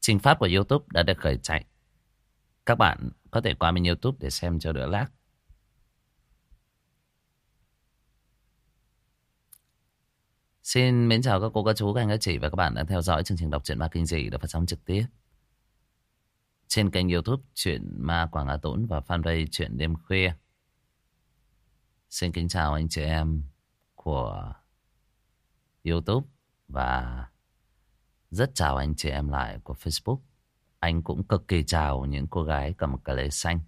Trình phát của YouTube đã được khởi chạy. Các bạn có thể qua bên YouTube để xem cho đỡ lag. Xin mến chào các cô, các chú, các anh, các chị và các bạn đã theo dõi chương trình đọc truyện ma kinh dị được phát sóng trực tiếp trên kênh YouTube Truyện Ma Quảng Hà Tũng và fanpage Truyện Đêm Khuya. Xin kính chào anh chị em của YouTube và rất chào anh chị em lại của Facebook. Anh cũng cực kỳ chào những cô gái cầm cà lê xanh.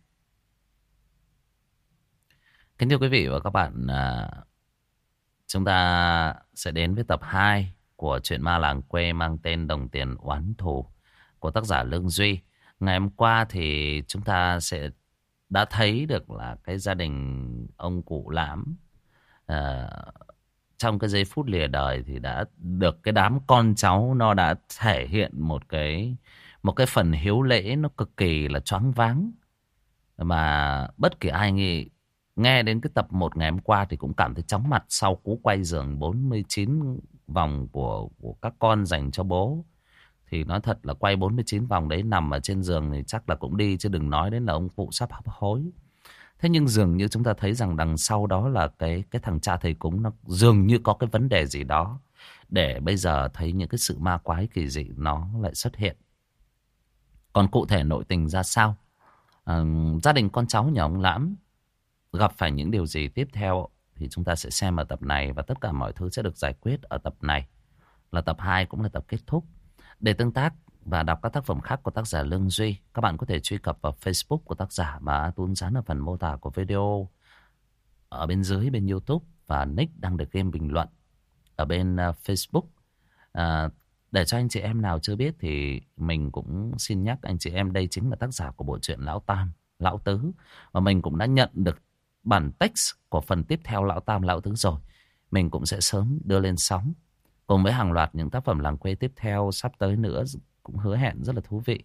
Kính thưa quý vị và các bạn, chúng ta sẽ đến với tập 2 của truyện ma làng quê mang tên Đồng Tiền Oán Thù của tác giả Lương Duy. Ngày hôm qua thì chúng ta đã thấy được là cái gia đình ông cụ Lãm trong cái giây phút lìa đời thì đã được cái đám con cháu nó đã thể hiện một cái phần hiếu lễ nó cực kỳ là choáng váng, mà bất kỳ ai nghe đến cái tập 1 ngày hôm qua thì cũng cảm thấy chóng mặt sau cú quay giường 49 vòng của các con dành cho bố. Thì nói thật là quay 49 vòng đấy, nằm ở trên giường thì chắc là cũng đi, chứ đừng nói đến là ông cụ sắp hấp hối. Thế nhưng dường như chúng ta thấy rằng đằng sau đó là cái thằng cha thầy cúng nó dường như có cái vấn đề gì đó, để bây giờ thấy những cái sự ma quái kỳ dị nó lại xuất hiện. Còn cụ thể nội tình ra sao, gia đình con cháu nhà ông Lãm gặp phải những điều gì tiếp theo thì chúng ta sẽ xem ở tập này, và tất cả mọi thứ sẽ được giải quyết ở tập này, là tập 2 cũng là tập kết thúc. Để tương tác và đọc các tác phẩm khác của tác giả Lương Duy, các bạn có thể truy cập vào Facebook của tác giả mà Tuấn dán ở phần mô tả của video ở bên dưới bên YouTube, và nick đang được game bình luận ở bên Facebook. Để cho anh chị em nào chưa biết thì mình cũng xin nhắc anh chị em, đây chính là tác giả của bộ truyện Lão Tam, Lão Tứ, và mình cũng đã nhận được bản text của phần tiếp theo Lão Tam, Lão Tứ rồi. Mình cũng sẽ sớm đưa lên sóng cùng với hàng loạt những tác phẩm làng quê tiếp theo sắp tới nữa, cũng hứa hẹn rất là thú vị.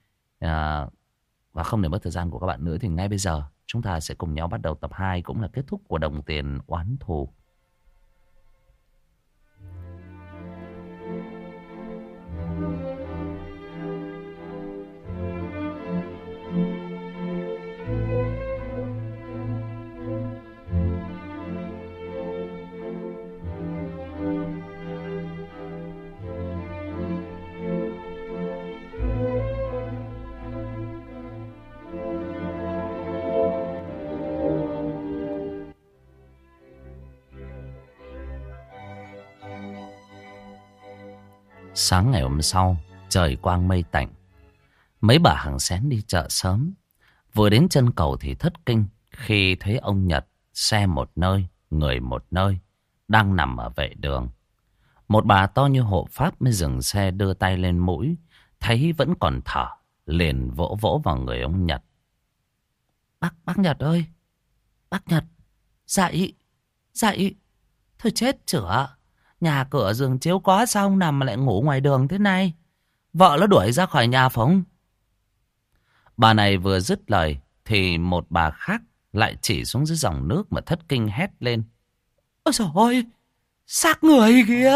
Và không để mất thời gian của các bạn nữa thì ngay bây giờ chúng ta sẽ cùng nhau bắt đầu tập 2 cũng là kết thúc của Đồng Tiền Oán Thù. Sáng ngày hôm sau, trời quang mây tạnh. Mấy bà hàng xén đi chợ sớm. Vừa đến chân cầu thì thất kinh khi thấy ông Nhật xe một nơi, người một nơi, đang nằm ở vệ đường. Một bà to như hộ pháp mới dừng xe, đưa tay lên mũi, thấy vẫn còn thở, liền vỗ vỗ vào người ông Nhật. Bác Nhật ơi! Bác Nhật! Dậy! Dậy! Thôi chết chửa! Nhà cửa giường chiếu có sao ông nằm mà lại ngủ ngoài đường thế này? Vợ nó đuổi ra khỏi nhà phải không? Bà này vừa dứt lời thì một bà khác lại chỉ xuống dưới dòng nước mà thất kinh hét lên. Ôi trời ơi! Xác người kìa!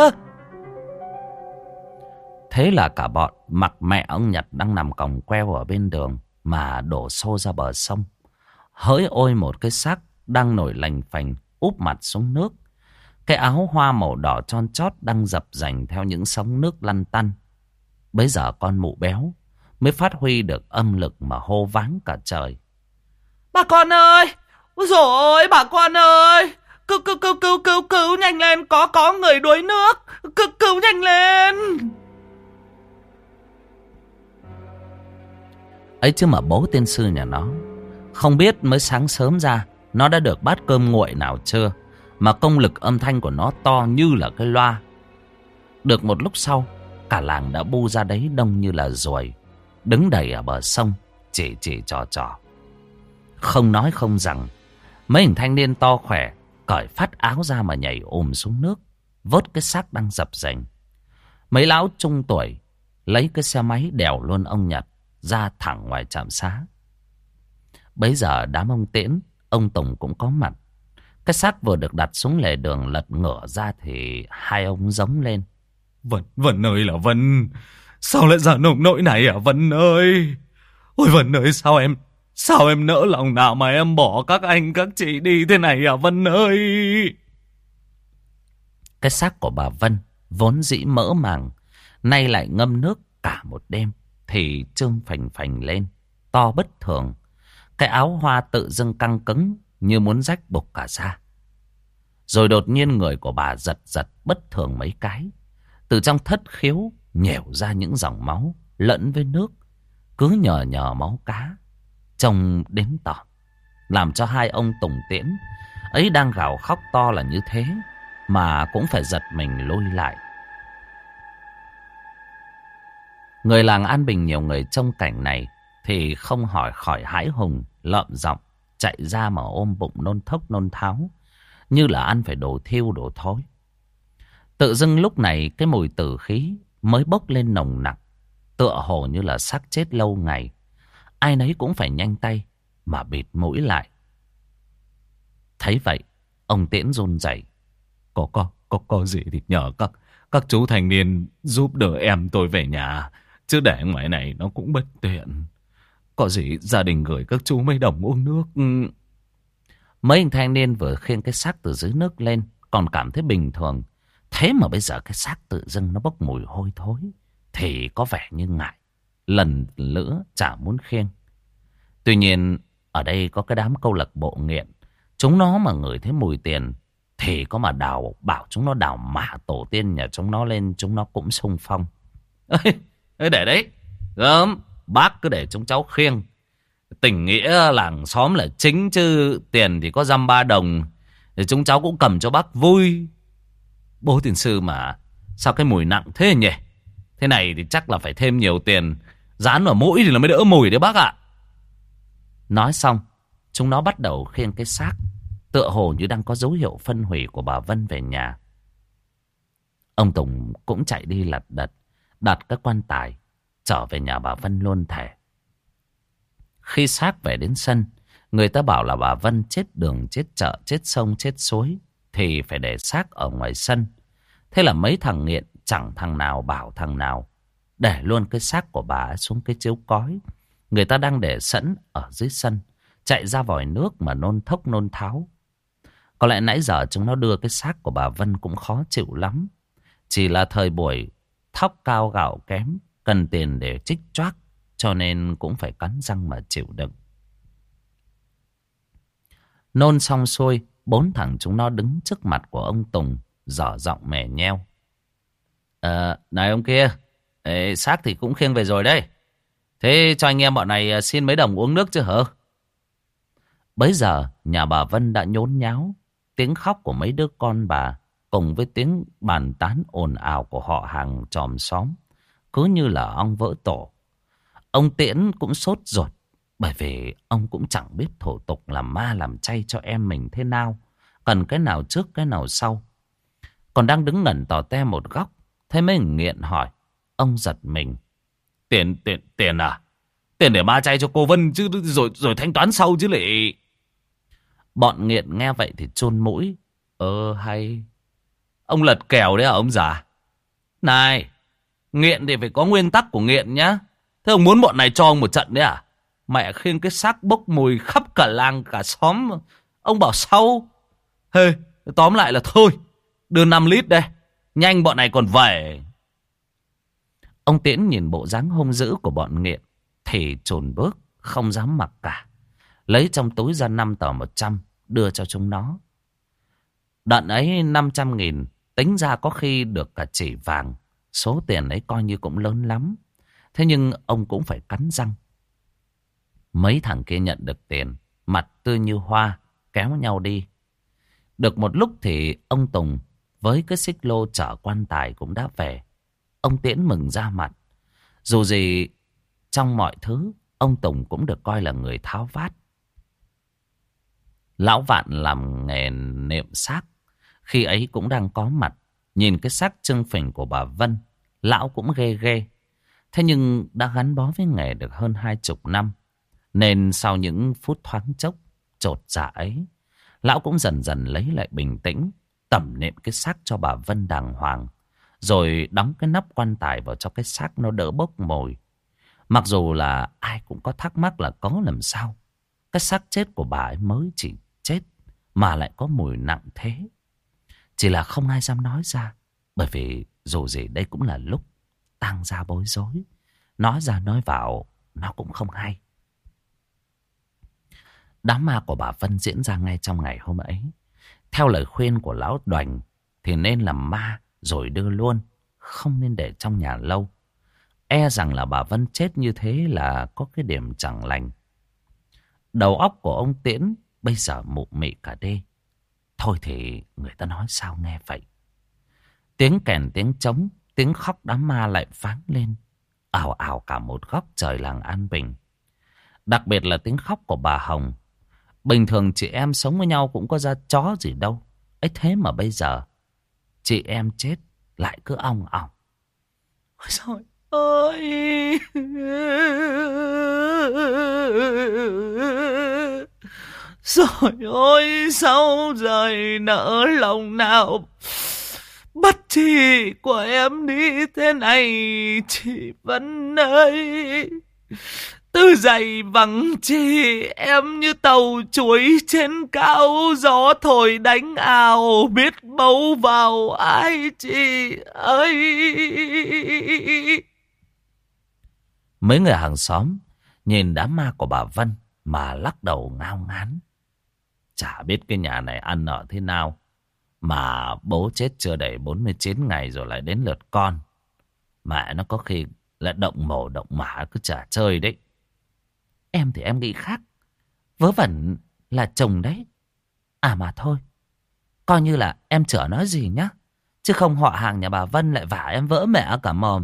Thế là cả bọn mặc mẹ ông Nhật đang nằm còng queo ở bên đường mà đổ xô ra bờ sông. Hỡi ôi, một cái xác đang nổi lành phành úp mặt xuống nước. Cái áo hoa màu đỏ tròn chót đang dập dành theo những sóng nước lăn tăn. Bấy giờ con mụ béo mới phát huy được âm lực mà hô váng cả trời. Bà con ơi! Ôi dồi ôi, bà con ơi! Cứu nhanh lên, có người đuối nước! Cứu nhanh lên! Ấy chứ mà bố tiên sư nhà nó không biết mới sáng sớm ra nó đã được bát cơm nguội nào chưa, mà công lực âm thanh của nó to như là cái loa. Được một lúc sau, cả làng đã bu ra đấy đông như là ruồi, đứng đầy ở bờ sông, chỉ trò. Không nói không rằng, mấy hình thanh niên to khỏe cởi phát áo ra mà nhảy xuống nước, vớt cái xác đang dập dềnh. Mấy lão trung tuổi lấy cái xe máy đèo luôn ông Nhật ra thẳng ngoài trạm xá. Bấy giờ đám ông Tiễn, ông Tùng cũng có mặt. Cái xác vừa được đặt xuống lề đường lật ngửa ra thì hai ông giống lên. Vân ơi là Vân! Sao lại ra nông nỗi này hả Vân ơi? Ôi Vân ơi, sao em nỡ lòng nào mà em bỏ các anh các chị đi thế này hả Vân ơi? Cái xác của bà Vân vốn dĩ mỡ màng, nay lại ngâm nước cả một đêm thì trương phành phành lên, to bất thường. Cái áo hoa tự dưng căng cứng như muốn rách bục cả ra. Rồi đột nhiên người của bà giật giật bất thường mấy cái. Từ trong thất khiếu nhẻo ra những dòng máu lẫn với nước, cứ nhờ nhờ máu cá, trông đến tởm, làm cho hai ông Tùng Tiễn ấy đang gào khóc to là như thế mà cũng phải giật mình lùi lại. Người làng An Bình nhiều người trông cảnh này thì không hỏi khỏi hãi hùng, lợm giọng chạy ra mà ôm bụng nôn thốc nôn tháo, như là ăn phải đồ thiêu đồ thối. Tự dưng lúc này cái mùi tử khí mới bốc lên nồng nặc, tựa hồ như là xác chết lâu ngày. Ai nấy cũng phải nhanh tay mà bịt mũi lại. Thấy vậy, ông Tiễn run rẩy. Có gì thì nhờ các chú thanh niên giúp đỡ em tôi về nhà, chứ để ngoài này nó cũng bất tiện. Có gì gia đình gửi các chú mấy đồng uống nước. Mấy anh thanh niên vừa khiêng cái xác từ dưới nước lên còn cảm thấy bình thường. Thế mà bây giờ cái xác tự dưng nó bốc mùi hôi thối thì có vẻ như ngại, lần nữa chả muốn khiêng. Tuy nhiên ở đây có cái đám câu lạc bộ nghiện, chúng nó mà ngửi thấy mùi tiền thì có mà bảo chúng nó đào mả tổ tiên nhà chúng nó lên, chúng nó cũng xung phong. Ê, để đấy, gớm, bác cứ để chúng cháu khiêng. Tình nghĩa làng xóm là chính, chứ tiền thì có dăm ba đồng thì chúng cháu cũng cầm cho bác vui. Bố tiền sư mà, sao cái mùi nặng thế nhỉ? Thế này thì chắc là phải thêm nhiều tiền dán vào mũi thì nó mới đỡ mùi đấy bác ạ. Nói xong, chúng nó bắt đầu khiêng cái xác, tựa hồ như đang có dấu hiệu phân hủy của bà Vân về nhà. Ông Tùng cũng chạy đi lật đật đặt cái quan tài trở về nhà bà Vân luôn thể. Khi xác về đến sân, người ta bảo là bà Vân chết đường, chết chợ, chết sông, chết suối thì phải để xác ở ngoài sân. Thế là mấy thằng nghiện chẳng thằng nào bảo thằng nào để luôn cái xác của bà xuống cái chiếu cói người ta đang để sẵn ở dưới sân, chạy ra vòi nước mà nôn thốc nôn tháo. Có lẽ nãy giờ chúng nó đưa cái xác của bà Vân cũng khó chịu lắm. Chỉ là thời buổi thóc cao gạo kém, cần tiền để trích choác, cho nên cũng phải cắn răng mà chịu đựng. Nôn xong xuôi, bốn thằng chúng nó đứng trước mặt của ông Tùng, dở giọng mè nheo. Này ông kia, xác thì cũng khiêng về rồi đấy. Thế cho anh em bọn này xin mấy đồng uống nước chứ hả? Bấy giờ nhà bà Vân đã nhốn nháo. Tiếng khóc của mấy đứa con bà cùng với tiếng bàn tán ồn ào của họ hàng chòm xóm cứ như là ong vỡ tổ. Ông Tiễn cũng sốt ruột, bởi vì ông cũng chẳng biết thủ tục làm ma làm chay cho em mình thế nào, cần cái nào trước cái nào sau. Còn đang đứng ngẩn tò te một góc, thấy mấy người nghiện hỏi, ông giật mình. Tiền à? Tiền để ma chay cho cô Vân chứ, rồi thanh toán sau chứ lị. Bọn nghiện nghe vậy thì chôn mũi. Hay. Ông lật kèo đấy à ông già? Này, nghiện thì phải có nguyên tắc của nghiện nhá. Thế ông muốn bọn này cho ông một trận đấy à? Mẹ khiêng cái xác bốc mùi khắp cả làng cả xóm, ông bảo sau. Tóm lại là thôi, đưa 5 lít đây, nhanh bọn này còn về. Ông Tiễn nhìn bộ dáng hung dữ của bọn nghiện thì chồn bước, không dám mặc cả. Lấy trong túi ra 5 tờ 100 đưa cho chúng nó. Đợt ấy 500.000 tính ra có khi được cả chỉ vàng. Số tiền ấy coi như cũng lớn lắm. Thế nhưng ông cũng phải cắn răng. Mấy thằng kia nhận được tiền, mặt tươi như hoa, kéo nhau đi. Được một lúc thì ông Tùng với cái xích lô chở quan tài cũng đã về. Ông Tiễn mừng ra mặt. Dù gì trong mọi thứ, ông Tùng cũng được coi là người tháo vát. Lão Vạn làm nghề nệm xác, khi ấy cũng đang có mặt. Nhìn cái xác trưng phình của bà Vân, lão cũng ghê ghê. Thế nhưng đã gắn bó với nghề được hơn 20 năm, nên sau những phút thoáng chốc chột dạ ấy, lão cũng dần dần lấy lại bình tĩnh, tẩm nệm cái xác cho bà Vân đàng hoàng. rồi đóng cái nắp quan tài vào cho cái xác nó đỡ bốc mùi. Mặc dù là ai cũng có thắc mắc là có làm sao cái xác chết của bà ấy mới chỉ chết mà lại có mùi nặng thế. Chỉ là không ai dám nói ra, bởi vì dù gì đây cũng là lúc tang gia bối rối. Nói ra nói vào nó cũng không hay. Đám ma của bà Vân diễn ra ngay trong ngày hôm ấy. Theo lời khuyên của lão Đoành thì nên làm ma rồi đưa luôn, không nên để trong nhà lâu. E rằng là bà Vân chết như thế là có cái điểm chẳng lành. Đầu óc của ông Tiễn bây giờ mụ mị cả đi. Thôi thì người ta nói sao nghe vậy. Tiếng kèn, tiếng trống, tiếng khóc đám ma lại vang lên, ào ào cả một góc trời làng An Bình. Đặc biệt là tiếng khóc của bà Hồng. Bình thường chị em sống với nhau cũng có ra chó gì đâu. Ấy thế mà bây giờ chị em chết lại cứ ong ong. Ôi trời ơi! Trời ơi! Sao trời nỡ lòng nào bắt chị của em đi thế này, chị Vân ơi! Từ giày bằng chị em như tàu chuối trên cao, gió thổi đánh ào biết bấu vào ai chị ơi. Mấy người hàng xóm nhìn đám ma của bà Vân mà lắc đầu ngao ngán. Chả biết cái nhà này ăn ở thế nào mà bố chết chưa đầy 49 ngày rồi lại đến lượt con. Mẹ nó có khi lại động mổ động mả cứ chả chơi đấy. Em thì em nghĩ khác. Vớ vẩn là chồng đấy. À mà thôi, coi như là em chả nói gì nhá, chứ không họ hàng nhà bà Vân lại vả em vỡ mẹ cả mồm.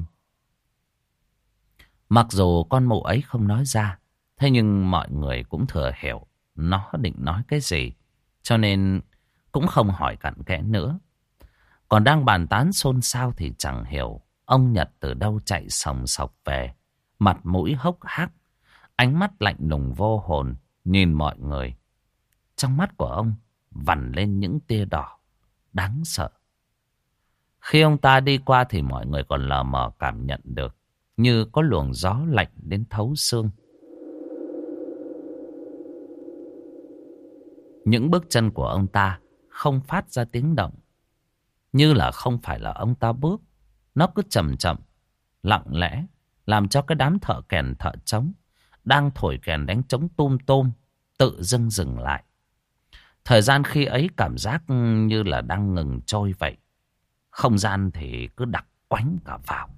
Mặc dù con mụ ấy không nói ra, thế nhưng mọi người cũng thừa hiểu nó định nói cái gì, cho nên cũng không hỏi cặn kẽ nữa. Còn đang bàn tán xôn xao thì chẳng hiểu ông Nhật từ đâu chạy sòng sọc về, mặt mũi hốc hác, ánh mắt lạnh lùng vô hồn nhìn mọi người. Trong mắt của ông vằn lên những tia đỏ đáng sợ. Khi ông ta đi qua thì mọi người còn lờ mờ cảm nhận được như có luồng gió lạnh đến thấu xương. Những bước chân của ông ta không phát ra tiếng động, như là không phải là ông ta bước. Nó cứ chậm chậm, lặng lẽ, làm cho cái đám thợ kèn thợ trống đang thổi kèn đánh trống tum tum tự dưng dừng lại. Thời gian khi ấy cảm giác như là đang ngừng trôi vậy. Không gian thì cứ đặc quánh cả vào.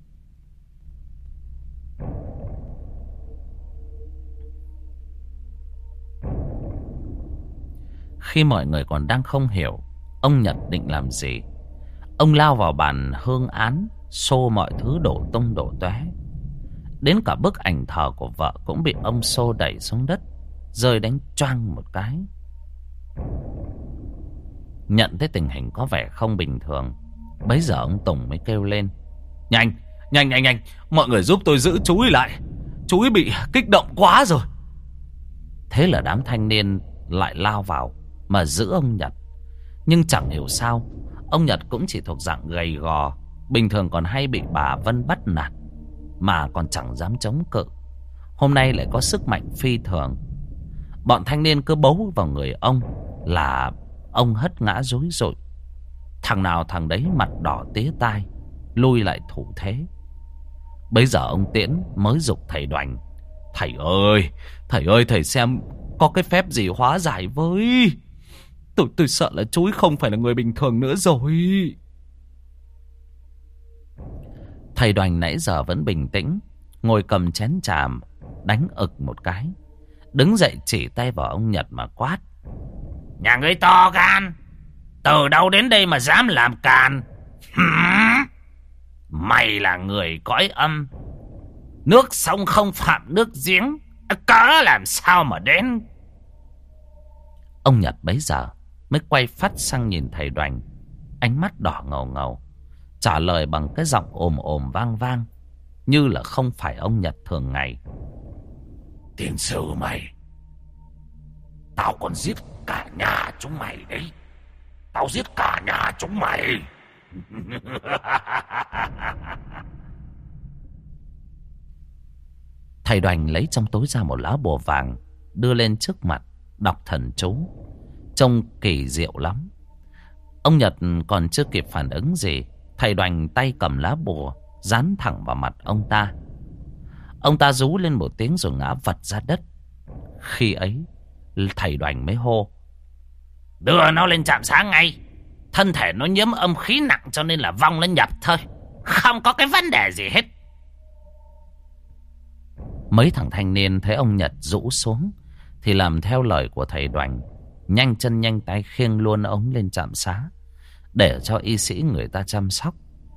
Khi mọi người còn đang không hiểu ông Nhật định làm gì, ông lao vào bàn hương án, xô mọi thứ đổ tung đổ tóe. Đến cả bức ảnh thờ của vợ cũng bị ông xô đẩy xuống đất, rơi đánh choang một cái. Nhận thấy tình hình có vẻ không bình thường, bấy giờ ông Tùng mới kêu lên: Nhanh, nhanh, nhanh, nhanh, mọi người giúp tôi giữ chú ấy lại. Chú ấy bị kích động quá rồi. Thế là đám thanh niên lại lao vào mà giữ ông Nhật. Nhưng chẳng hiểu sao ông Nhật cũng chỉ thuộc dạng gầy gò, bình thường còn hay bị bà Vân bắt nạt mà còn chẳng dám chống cự. Hôm nay lại có sức mạnh phi thường. Bọn thanh niên cứ bấu vào người ông là ông hất ngã rối rụi. Thằng nào thằng đấy mặt đỏ tía tai, lui lại thủ thế. Bấy giờ ông Tiễn mới giục thầy Đoành: Thầy ơi, thầy xem có cái phép gì hóa giải với. Tôi sợ là chú ấy không phải là người bình thường nữa rồi. Thầy Đoành nãy giờ vẫn bình tĩnh, ngồi cầm chén trà đánh ực một cái, đứng dậy chỉ tay vào ông Nhật mà quát: Nhà ngươi to gan, từ đâu đến đây mà dám làm càn? Mày là người cõi âm, nước sông không phạm nước giếng, cớ làm sao mà đến? Ông Nhật bấy giờ mới quay phát sang nhìn thầy Đoành, ánh mắt đỏ ngầu ngầu, trả lời bằng cái giọng ồm ồm vang vang, như là không phải ông Nhật thường ngày: Tiên sư mày, tao còn giết cả nhà chúng mày đấy. Tao giết cả nhà chúng mày. Thầy Đoành lấy trong túi ra một lá bùa vàng, đưa lên trước mặt, đọc thần chú. Trông kỳ diệu lắm. Ông Nhật còn chưa kịp phản ứng gì, thầy Đoành tay cầm lá bùa dán thẳng vào mặt ông ta. Ông ta rú lên một tiếng rồi ngã vật ra đất. Khi ấy thầy Đoành mới hô: đưa nó lên trạm xá ngay. Thân thể nó nhiễm âm khí nặng cho nên là vong lên nhập thôi, không có cái vấn đề gì hết. Mấy thằng thanh niên thấy ông Nhật rũ xuống thì làm theo lời của thầy Đoành, nhanh chân nhanh tay khiêng luôn ông lên trạm xá để cho y sĩ người ta chăm sóc.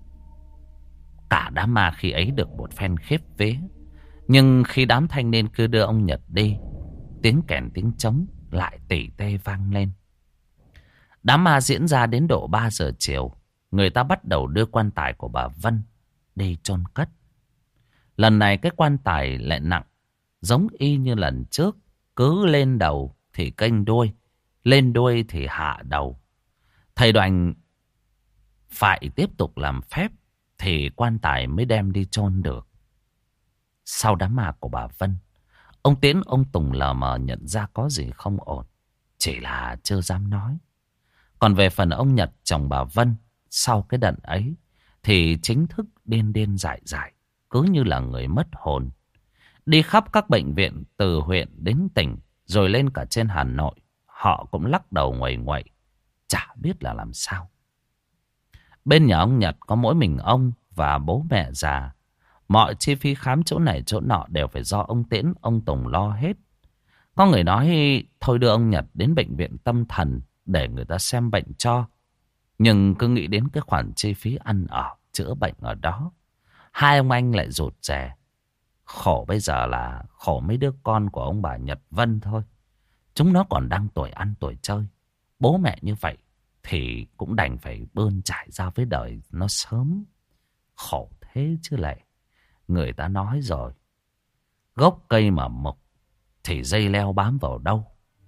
Cả đám ma khi ấy được một phen khiếp vía. Nhưng khi đám thanh niên cứ đưa ông Nhật đi, tiếng kèn tiếng trống lại tỉ tê vang lên. Đám ma diễn ra đến độ 3 giờ chiều, người ta bắt đầu đưa quan tài của bà Vân đi chôn cất. Lần này cái quan tài lại nặng, giống y như lần trước, cứ lên đầu thì kênh đuôi, lên đuôi thì hạ đầu. Thầy Đoành phải tiếp tục làm phép thì quan tài mới đem đi chôn được. Sau đám ma của bà Vân, ông Tiến ông Tùng lờ mờ nhận ra có gì không ổn, chỉ là chưa dám nói. Còn về phần ông Nhật chồng bà Vân, sau cái đợt ấy thì chính thức điên điên dại dại, cứ như là người mất hồn. Đi khắp các bệnh viện từ huyện đến tỉnh, rồi lên cả trên Hà Nội, họ cũng lắc đầu nguầy nguậy, chả biết là làm sao. Bên nhà ông Nhật có mỗi mình ông và bố mẹ già. Mọi chi phí khám chỗ này chỗ nọ đều phải do ông Tiễn, ông Tùng lo hết. Có người nói thôi đưa ông Nhật đến bệnh viện tâm thần để người ta xem bệnh cho. Nhưng cứ nghĩ đến cái khoản chi phí ăn ở, chữa bệnh ở đó, hai ông anh lại rụt rè. Khổ bây giờ là khổ mấy đứa con của ông bà Nhật Vân thôi. Chúng nó còn đang tuổi ăn tuổi chơi. Bố mẹ như vậy thì cũng đành phải bươn trải ra với đời nó sớm. Khổ thế chứ lại. Người ta nói rồi, gốc cây mà mục thì dây leo bám vào đâu.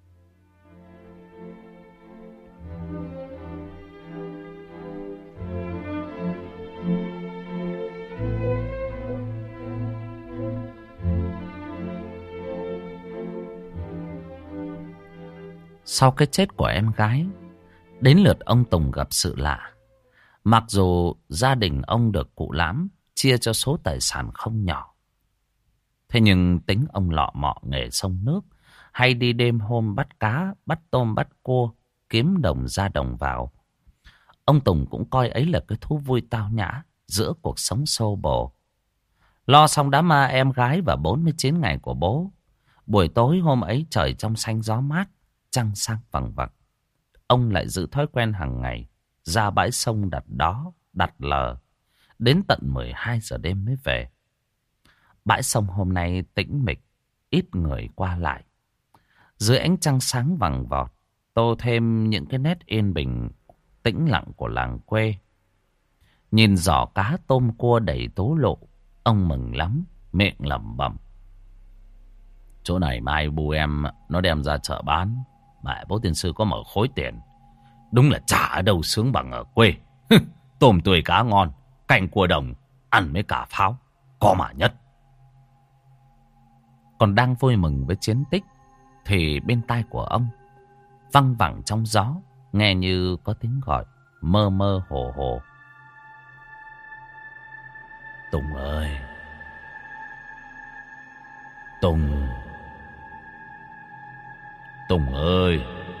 Sau cái chết của em gái, đến lượt ông Tùng gặp sự lạ. Mặc dù gia đình ông được cụ Lãm chia cho số tài sản không nhỏ, thế nhưng tính ông lọ mọ nghề sông nước, hay đi đêm hôm bắt cá, bắt tôm, bắt cua, kiếm đồng ra đồng vào. Ông Tùng cũng coi ấy là cái thú vui tao nhã giữa cuộc sống xô bồ. Lo xong đám ma em gái và 49 ngày của bố, buổi tối hôm ấy trời trong xanh gió mát, trăng sáng vằng vặc. Ông lại giữ thói quen hàng ngày ra bãi sông đặt đó, đặt lờ, đến tận 12 giờ đêm mới về. Bãi sông hôm nay tĩnh mịch, ít người qua lại. Dưới ánh trăng sáng vằng vọt, tô thêm những cái nét yên bình, tĩnh lặng của làng quê. Nhìn giỏ cá tôm cua đầy tố lộ, ông mừng lắm, miệng lẩm bẩm: chỗ này mai bu em nó đem ra chợ bán, mẹ bố tiên sư có mở khối tiền. Đúng là chả ở đâu sướng bằng ở quê. Tôm tươi cá ngon, canh cua đồng, ăn mấy cả pháo, có mà nhất. Còn đang vui mừng với chiến tích thì bên tai của ông văng vẳng trong gió, nghe như có tiếng gọi mơ mơ hồ hồ: Tùng ơi, Tùng, Tùng ơi.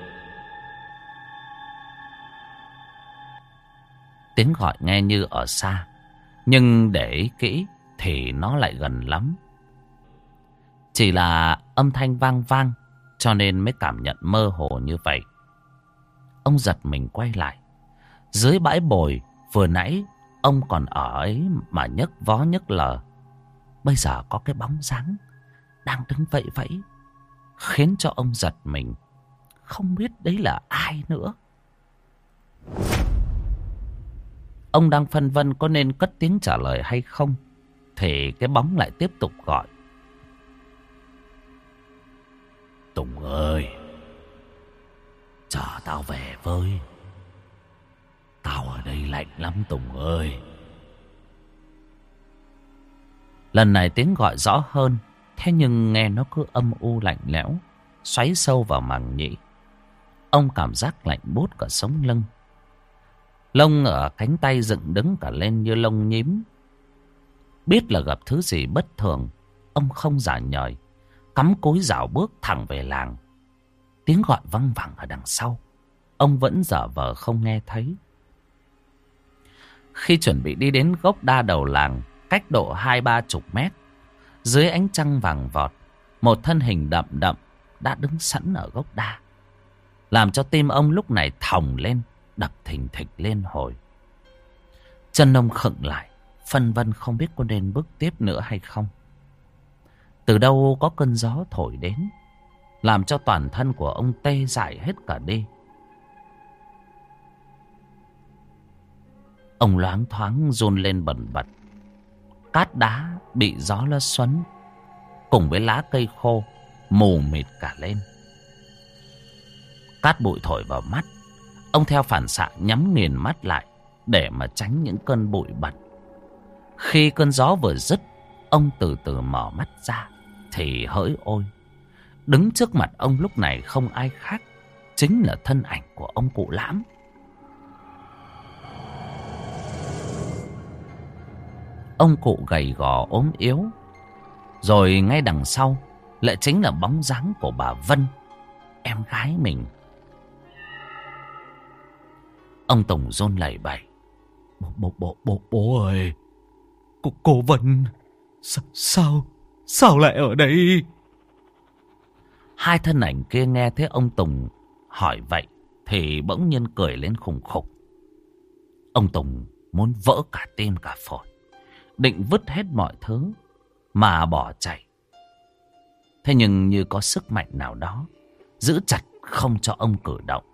Tiếng gọi nghe như ở xa, nhưng để ý kỹ thì nó lại gần lắm. Chỉ là âm thanh vang vang cho nên mới cảm nhận mơ hồ như vậy. Ông giật mình quay lại. Dưới bãi bồi vừa nãy ông còn ở ấy mà nhấc vó nhấc lờ, bây giờ có cái bóng dáng đang đứng vậy vậy, khiến cho ông giật mình, không biết đấy là ai nữa. Ông đang phân vân có nên cất tiếng trả lời hay không, thì cái bóng lại tiếp tục gọi: Tùng ơi, chờ tao về với. Tao ở đây lạnh lắm Tùng ơi. Lần này tiếng gọi rõ hơn, thế nhưng nghe nó cứ âm u lạnh lẽo, xoáy sâu vào màng nhĩ. Ông cảm giác lạnh buốt cả sống lưng. Lông ở cánh tay dựng đứng cả lên như lông nhím. Biết là gặp thứ gì bất thường, ông không giả nhời, cắm cúi rảo bước thẳng về làng. Tiếng gọi văng vẳng ở đằng sau, ông vẫn dở vờ không nghe thấy. Khi chuẩn bị đi đến gốc đa đầu làng, cách độ 20-30 mét, dưới ánh trăng vàng vọt, một thân hình đậm đậm đã đứng sẵn ở gốc đa, làm cho tim ông lúc này thòng lên, đập thình thịch lên hồi. Chân ông khựng lại, phân vân không biết có nên bước tiếp nữa hay không. Từ đâu có cơn gió thổi đến, làm cho toàn thân của ông tê dại hết cả đi. Ông loáng thoáng run lên bần bật. Cát đá bị gió lất xoắn, cùng với lá cây khô mù mịt cả lên. Cát bụi thổi vào mắt, ông theo phản xạ nhắm nghiền mắt lại để mà tránh những cơn bụi bẩn. Khi cơn gió vừa dứt, ông từ từ mở mắt ra thì hỡi ôi, đứng trước mặt ông lúc này không ai khác, chính là thân ảnh của ông cụ Lãm. Ông cụ gầy gò ốm yếu, rồi ngay đằng sau lại chính là bóng dáng của bà Vân, em gái mình. Ông Tùng run lẩy bẩy. Bố ơi, cô Vân, sao lại ở đây? Hai thân ảnh kia nghe thấy ông Tùng hỏi vậy thì bỗng nhiên cười lên khùng khục. Ông Tùng muốn vỡ cả tim cả phổi, định vứt hết mọi thứ mà bỏ chạy. Thế nhưng như có sức mạnh nào đó giữ chặt không cho ông cử động.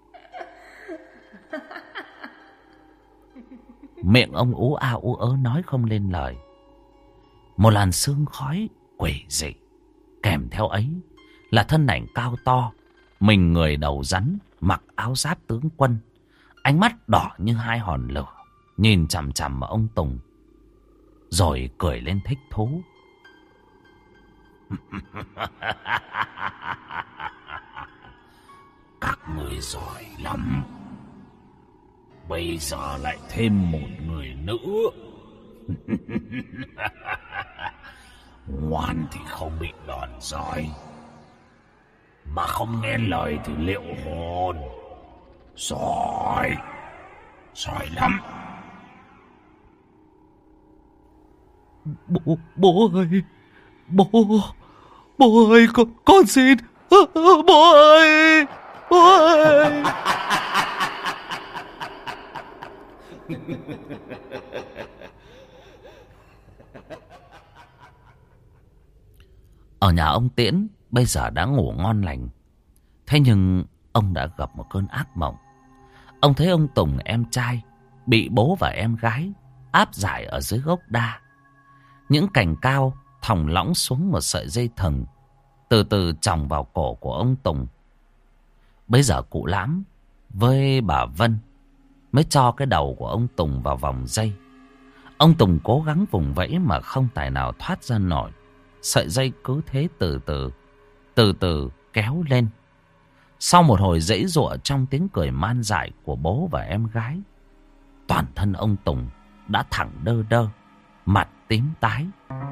Miệng ông ú a ú ớ nói không lên lời. Một làn sương khói quỷ dị, kèm theo ấy là thân ảnh cao to, mình người đầu rắn, mặc áo giáp tướng quân, ánh mắt đỏ như hai hòn lửa, nhìn chằm chằm vào ông Tùng, rồi cười lên thích thú. Các người giỏi lắm. Bây giờ lại thêm một người nữa. Ngoan thì không bị đòn roi, mà không nghe lời thì liệu hồn. Giỏi lắm. Bố ơi, bố ơi, con xin. Bố ơi, bố ơi. Ở nhà ông Tiễn bây giờ đã ngủ ngon lành. Thế nhưng ông đã gặp một cơn ác mộng. Ông thấy ông Tùng em trai bị bố và em gái áp giải ở dưới gốc đa. Những cành cao thòng lõng xuống một sợi dây thừng, từ từ chòng vào cổ của ông Tùng. Bây giờ cụ Lãm với bà Vân mới cho cái đầu của ông Tùng vào vòng dây. Ông Tùng cố gắng vùng vẫy mà không tài nào thoát ra nổi. Sợi dây cứ thế từ từ kéo lên. Sau một hồi giãy giụa trong tiếng cười man dại của bố và em gái, toàn thân ông Tùng đã thẳng đơ đơ, mặt tím tái.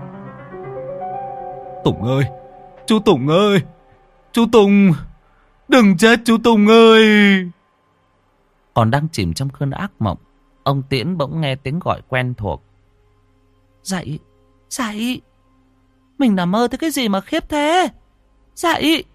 Tùng ơi, chú Tùng ơi, chú Tùng, đừng chết chú Tùng ơi. Còn đang chìm trong cơn ác mộng, ông Tiễn bỗng nghe tiếng gọi quen thuộc. Dậy, dậy. Mình nằm mơ thấy cái gì mà khiếp thế? Dậy.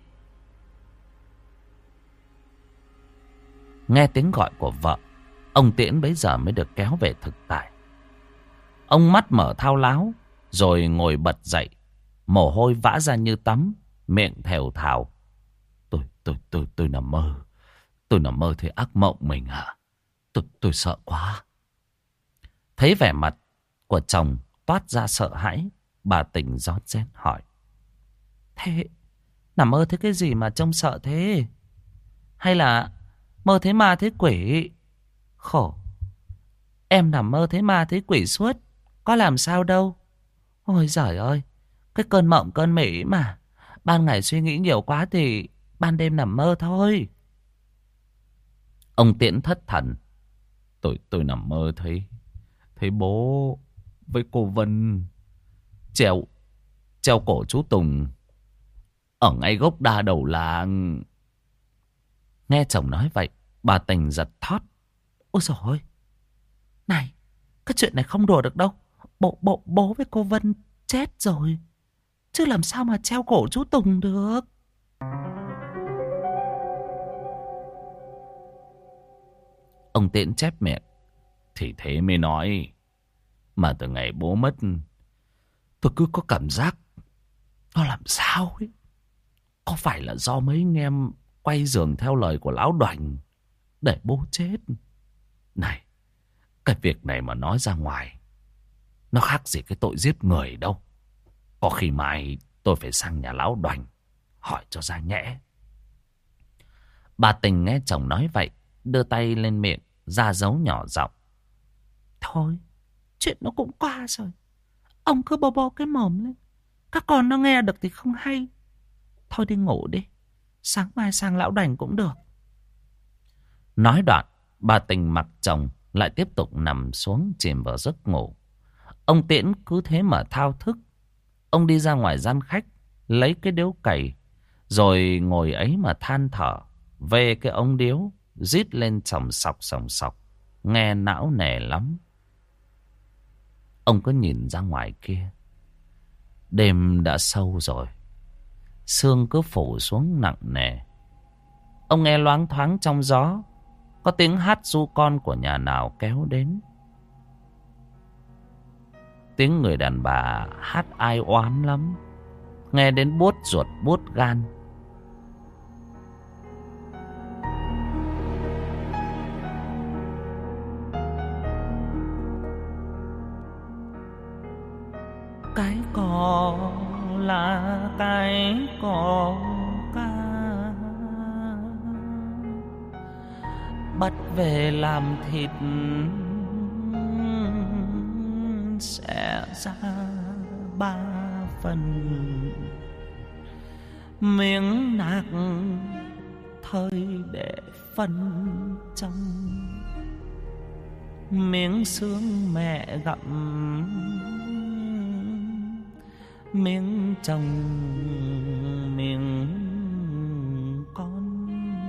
Nghe tiếng gọi của vợ, ông Tiễn bấy giờ mới được kéo về thực tại. Ông mắt mở thao láo, rồi ngồi bật dậy, mồ hôi vã ra như tắm, miệng thều thào. Tôi nằm mơ. Tôi nằm mơ thấy ác mộng mình hả? Tôi sợ quá. Thấy vẻ mặt của chồng toát ra sợ hãi, bà tỉnh rót rét hỏi. Thế nằm mơ thấy cái gì mà trông sợ thế? Hay là mơ thấy ma thấy quỷ? Khổ, Em nằm mơ thấy ma thấy quỷ suốt, có làm sao đâu. Ôi giời ơi, cái cơn mộng cơn mị mà. Ban ngày suy nghĩ nhiều quá thì ban đêm nằm mơ thôi. Ông Tiễn thất thần. Tôi nằm mơ thấy bố với cô Vân treo cổ chú Tùng ở ngay gốc đa đầu làng. Nghe chồng nói vậy, bà Tình giật thót. Ôi dồi ôi, này, cái chuyện này không đùa được đâu. Bố với cô Vân chết rồi, chứ làm sao mà treo cổ chú Tùng được. Ông Tiễn chép miệng. Thì thế mới nói. Mà từ ngày bố mất, tôi cứ có cảm giác Nó làm sao ấy? Có phải là do mấy anh em quay giường theo lời của lão Đoành để bố chết? Này, cái việc này mà nói ra ngoài, nó khác gì cái tội giết người đâu. Có khi mai tôi phải sang nhà lão Đoành hỏi cho ra nhẽ. Bà Tình nghe chồng nói vậy, đưa tay lên miệng ra dấu nhỏ giọng. Thôi, chuyện nó cũng qua rồi. Ông cứ bo cái mồm lên. Các con nó nghe được thì không hay. Thôi đi ngủ đi, sáng mai sang lão Đoành cũng được. Nói đoạn, bà Tình mặc chồng lại tiếp tục nằm xuống chìm vào giấc ngủ. Ông Tiễn cứ thế mà thao thức. Ông đi ra ngoài gian khách, lấy cái điếu cày, rồi ngồi ấy mà than thở về cái ống điếu rít lên sòng sọc, nghe não nề lắm. Ông cứ nhìn ra ngoài kia, đêm đã sâu rồi, sương cứ phủ xuống nặng nề. Ông nghe loáng thoáng trong gió có tiếng hát ru con của nhà nào kéo đến. Tiếng người đàn bà hát ai oán lắm, nghe đến buốt ruột buốt gan. Cái cò là cái cò ca, bắt về làm thịt sẽ ra 3 phần. Miếng nạc thời để phân trong, miếng xương mẹ gặm, miếng chồng miếng con.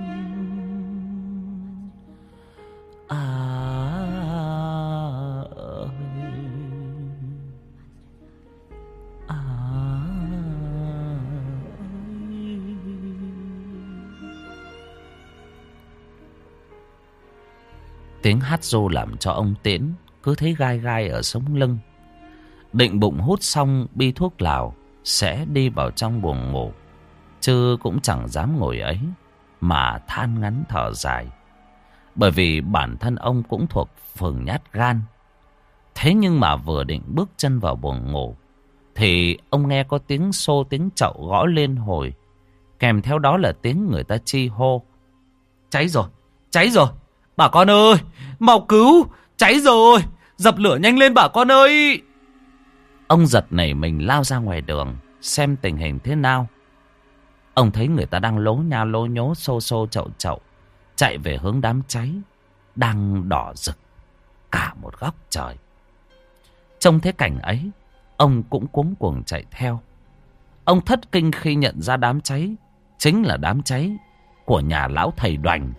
Tiếng hát ru làm cho ông Tiễn cứ thấy gai gai ở sống lưng. Định bụng hút xong bi thuốc lào sẽ đi vào trong buồng ngủ, chứ cũng chẳng dám ngồi ấy mà than ngắn thở dài. Bởi vì bản thân ông cũng thuộc phường nhát gan. Thế nhưng mà vừa định bước chân vào buồng ngủ thì ông nghe có tiếng xô tiếng chậu gõ lên hồi, kèm theo đó là tiếng người ta chi hô. Cháy rồi, cháy rồi, bà con ơi, mau cứu, cháy rồi, dập lửa nhanh lên bà con ơi. Ông giật nảy mình lao ra ngoài đường xem tình hình thế nào. Ông thấy người ta đang lố nha lố nhố xô xô chậu chậu chạy về hướng đám cháy đang đỏ rực cả một góc trời. Trông thấy cảnh ấy, ông cũng cuống cuồng chạy theo. Ông thất kinh khi nhận ra đám cháy chính là đám cháy của nhà lão thầy Đoành.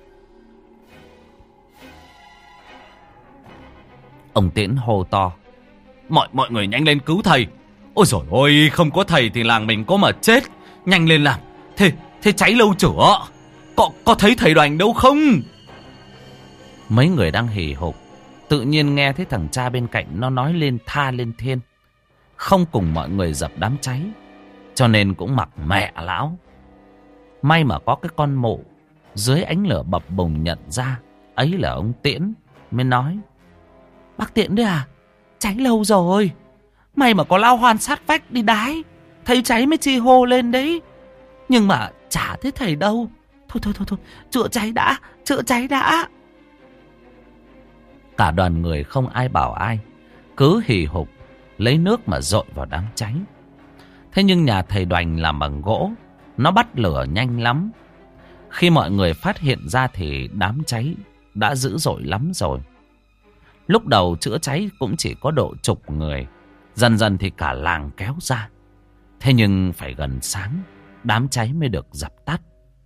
Ông Tiễn hô to. Mọi người nhanh lên cứu thầy. Ôi dồi ôi, không có thầy thì làng mình có mà chết. Nhanh lên làm. Thế cháy lâu chữa? Có thấy thầy Đoành đâu không? Mấy người đang hì hục tự nhiên nghe thấy thằng cha bên cạnh nó nói lên tha lên thiên, không cùng mọi người dập đám cháy, cho nên cũng mặc mẹ lão. May mà có cái con mụ dưới ánh lửa bập bùng nhận ra ấy là ông Tiễn, mới nói. Bác Tiễn đấy à? Cháy lâu rồi. May mà có lao hoan sát vách đi đái, thấy cháy mới chi hô lên đấy. Nhưng mà chả thấy thầy đâu. Thôi, chữa cháy đã. Cả Cả đoàn người không ai bảo ai, cứ hì hục lấy nước mà dội vào đám cháy. Thế nhưng nhà thầy Đoành làm bằng gỗ, nó bắt lửa nhanh lắm. Khi mọi người phát hiện ra thì đám cháy đã dữ dội lắm rồi. Lúc đầu chữa cháy cũng chỉ có độ chục người, dần dần thì cả làng kéo ra. Thế nhưng phải gần sáng, đám cháy mới được dập tắt.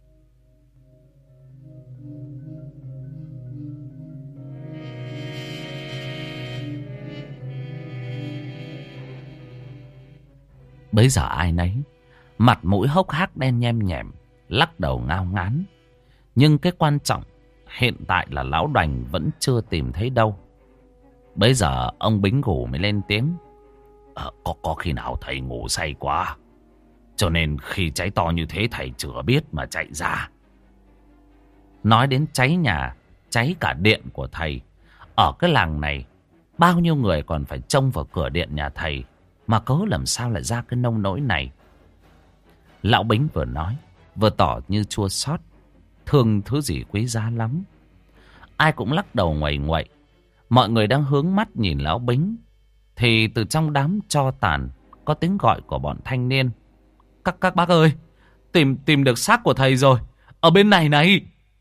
Bấy giờ ai nấy mặt mũi hốc hác đen nhem nhẻm, lắc đầu ngao ngán. Nhưng cái quan trọng hiện tại là lão Đoành vẫn chưa tìm thấy đâu. Bấy giờ ông Bính Gù mới lên tiếng. Có khi nào thầy ngủ say quá, cho nên khi cháy to như thế thầy chưa biết mà chạy ra. Nói đến cháy nhà, cháy cả điện của thầy. Ở cái làng này, bao nhiêu người còn phải trông vào cửa điện nhà thầy, mà cớ làm sao lại ra cái nông nỗi này. Lão Bính vừa nói vừa tỏ như chua xót, thương thứ gì quý giá lắm. Ai cũng lắc đầu nguậy nguậy. Mọi người đang hướng mắt nhìn lão Bính, thì từ trong đám tro tàn có tiếng gọi của bọn thanh niên. Các bác ơi, tìm được xác của thầy rồi, ở bên này này.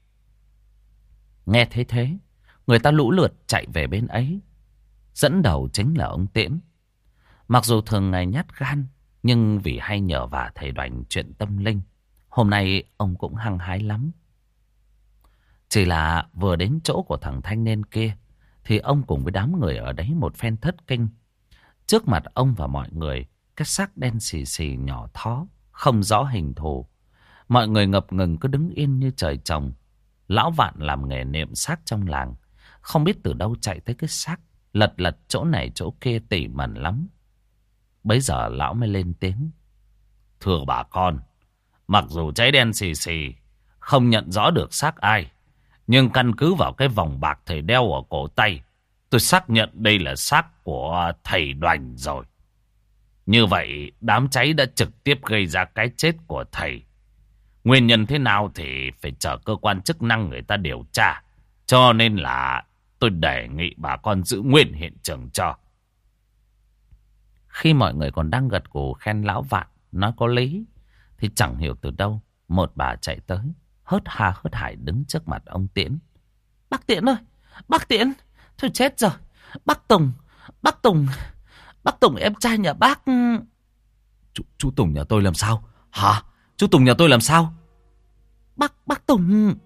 Nghe thấy thế, người ta lũ lượt chạy về bên ấy. Dẫn đầu chính là ông Tiễn. Mặc dù thường ngày nhát gan, nhưng vì hay nhờ vả thầy Đoành chuyện tâm linh, hôm nay ông cũng hăng hái lắm. Chỉ là vừa đến chỗ của thằng thanh niên kia, thì ông cùng với đám người ở đấy một phen thất kinh. Trước mặt ông và mọi người, cái xác đen xì xì nhỏ thó, không rõ hình thù. Mọi người ngập ngừng cứ đứng yên như trời trồng. Lão Vạn làm nghề niệm xác trong làng, không biết từ đâu chạy tới cái xác, lật lật chỗ này chỗ kia tỉ mẩn lắm. Bấy giờ lão mới lên tiếng. Thưa bà con, mặc dù cháy đen xì xì, không nhận rõ được xác ai, nhưng căn cứ vào cái vòng bạc thầy đeo ở cổ tay, tôi xác nhận đây là xác của thầy Đoành rồi. Như vậy đám cháy đã trực tiếp gây ra cái chết của thầy. Nguyên nhân thế nào thì phải chờ cơ quan chức năng người ta điều tra. Cho nên là tôi đề nghị bà con giữ nguyên hiện trường cho. Khi mọi người còn đang gật gù khen lão Vạn nói có lý, thì chẳng hiểu từ đâu một bà chạy tới, hớt ha hớt hải đứng trước mặt ông Tiễn. Bác Tiễn ơi, bác Tiễn, thôi chết rồi. Bác Tùng, bác Tùng, bác Tùng em trai nhà bác. Chú Tùng nhà tôi làm sao? Hả? Chú Tùng nhà tôi làm sao? Bác Tùng,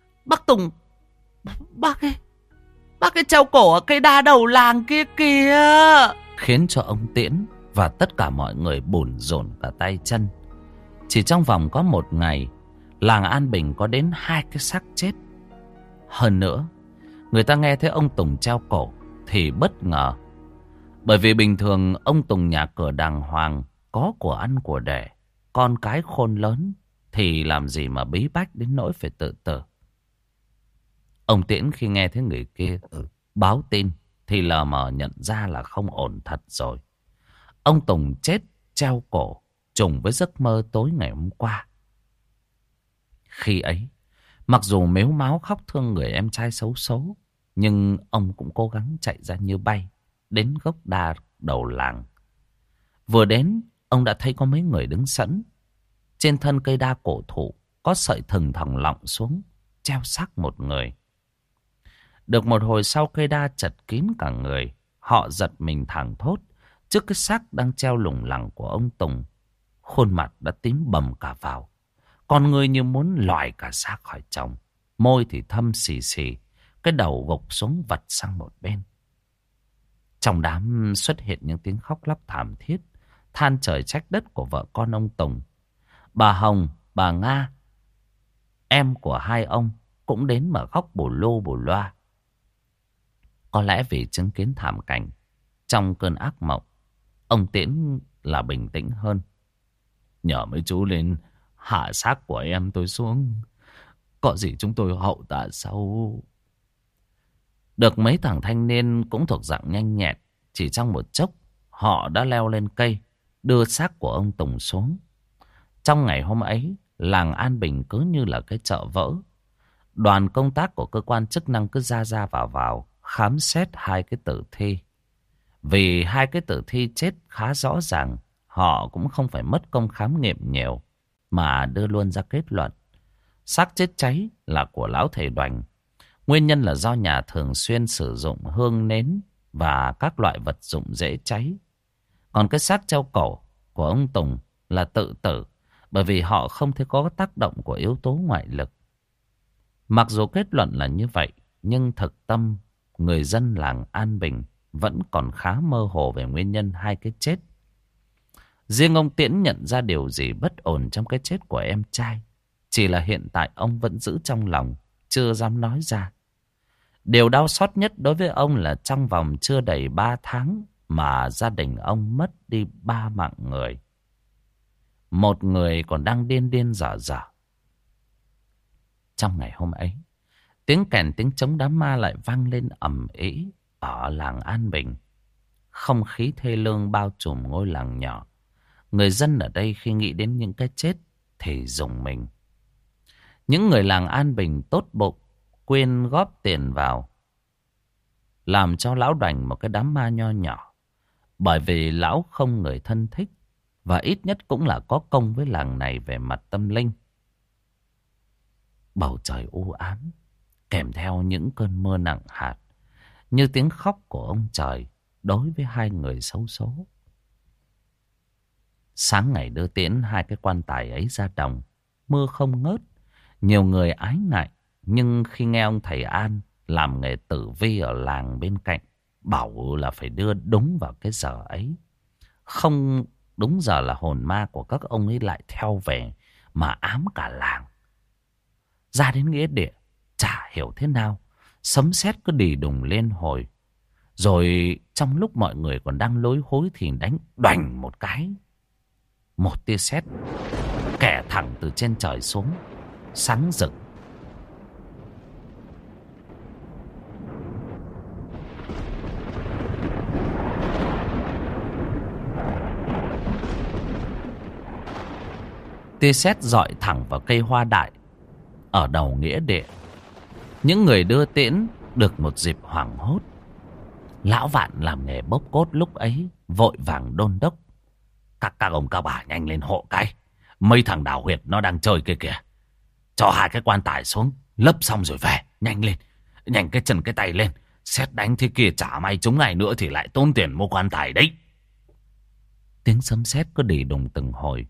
bác ấy treo cổ ở cây đa đầu làng kia kìa. Khiến cho ông Tiễn và tất cả mọi người bủn rộn cả tay chân. Chỉ trong vòng có một ngày, làng An Bình có đến 2 cái xác chết. Hơn nữa, người ta nghe thấy ông Tùng treo cổ thì bất ngờ. Bởi vì bình thường ông Tùng nhà cửa đàng hoàng, có của ăn của để, con cái khôn lớn, thì làm gì mà bí bách đến nỗi phải tự tử. Ông Tiễn khi nghe thấy người kia báo tin thì lờ mờ nhận ra là không ổn thật rồi. Ông Tùng chết treo cổ trùng với giấc mơ tối ngày hôm qua. Khi ấy, mặc dù mếu máo khóc thương người em trai xấu số, nhưng ông cũng cố gắng chạy ra như bay đến gốc đa đầu làng. Vừa đến, ông đã thấy có mấy người đứng sẵn. Trên thân cây đa cổ thụ có sợi thừng thòng lọng xuống, treo xác một người. Được một hồi sau, cây đa chật kín cả người. Họ giật mình thảng thốt trước cái xác đang treo lủng lẳng của ông Tùng. Khuôn mặt đã tím bầm cả vào, con người như muốn lòi cả xác khỏi chồng. Môi thì thâm xì xì, cái đầu gục xuống vật sang một bên. Trong đám xuất hiện những tiếng khóc lóc thảm thiết, than trời trách đất của vợ con ông Tùng. Bà Hồng, bà Nga, em của hai ông, cũng đến mà khóc bù lô bù loa. Có lẽ vì chứng kiến thảm cảnh trong cơn ác mộng, ông Tiễn là bình tĩnh hơn. Nhờ mấy chú lên hạ xác của em tôi xuống, có gì chúng tôi hậu tạ sau. Được mấy thằng thanh niên cũng thuộc dạng nhanh nhẹn, chỉ trong một chốc họ đã leo lên cây đưa xác của ông Tùng xuống. Trong ngày hôm ấy, làng An Bình cứ như là cái chợ vỡ. Đoàn công tác của cơ quan chức năng cứ ra vào, khám xét hai cái tử thi. Vì hai cái tử thi chết khá rõ ràng, họ cũng không phải mất công khám nghiệm nhiều, mà đưa luôn ra kết luận. Xác chết cháy là của lão thầy Đoành. Nguyên nhân là do nhà thường xuyên sử dụng hương nến và các loại vật dụng dễ cháy. Còn cái xác treo cổ của ông Tùng là tự tử, bởi vì họ không thấy có tác động của yếu tố ngoại lực. Mặc dù kết luận là như vậy, nhưng thực tâm người dân làng An Bình vẫn còn khá mơ hồ về nguyên nhân hai cái chết. Riêng ông Tiễn nhận ra điều gì bất ổn trong cái chết của em trai, chỉ là hiện tại ông vẫn giữ trong lòng, chưa dám nói ra. Điều đau xót nhất đối với ông là trong vòng chưa đầy 3 tháng mà gia đình ông mất đi 3 mạng người. Một người còn đang điên điên dở dở. Trong ngày hôm ấy, tiếng kèn tiếng trống đám ma lại vang lên ầm ĩ ở làng An Bình. Không khí thê lương bao trùm ngôi làng nhỏ. Người dân ở đây khi nghĩ đến những cái chết thì rùng mình. Những người làng An Bình tốt bụng quyên góp tiền vào, làm cho lão Đoành một cái đám ma nho nhỏ. Bởi vì lão không người thân thích, và ít nhất cũng là có công với làng này về mặt tâm linh. Bầu trời u ám, kèm theo những cơn mưa nặng hạt, như tiếng khóc của ông trời đối với hai người xấu số. Sáng ngày đưa tiễn hai cái quan tài ấy ra đồng, mưa không ngớt. Nhiều người ái ngại, nhưng khi nghe ông thầy An làm nghề tử vi ở làng bên cạnh bảo là phải đưa đúng vào cái giờ ấy, không đúng giờ là hồn ma của các ông ấy lại theo về mà ám cả làng. Ra đến nghĩa địa, chả hiểu thế nào, sấm sét cứ đì đùng lên hồi. Rồi trong lúc mọi người còn đang lối hối thì đánh đoành một cái. Một tia sét kẻ thẳng từ trên trời xuống, sáng rực. Tia sét dọi thẳng vào cây hoa đại ở đầu nghĩa địa. Những người đưa tiễn được một dịp hoảng hốt. Lão Vạn làm nghề bốc cốt lúc ấy vội vàng đôn đốc: các ông các bà nhanh lên hộ cái, mấy thằng đào huyệt nó đang chơi kia kìa. Cho hai cái quan tài xuống, lấp xong rồi về. Nhanh lên, nhanh cái chân cái tay lên. Xét đánh thế kia chả may chúng ngày nữa thì lại tốn tiền mua quan tài đấy. Tiếng sấm sét cứ đì đùng từng hồi.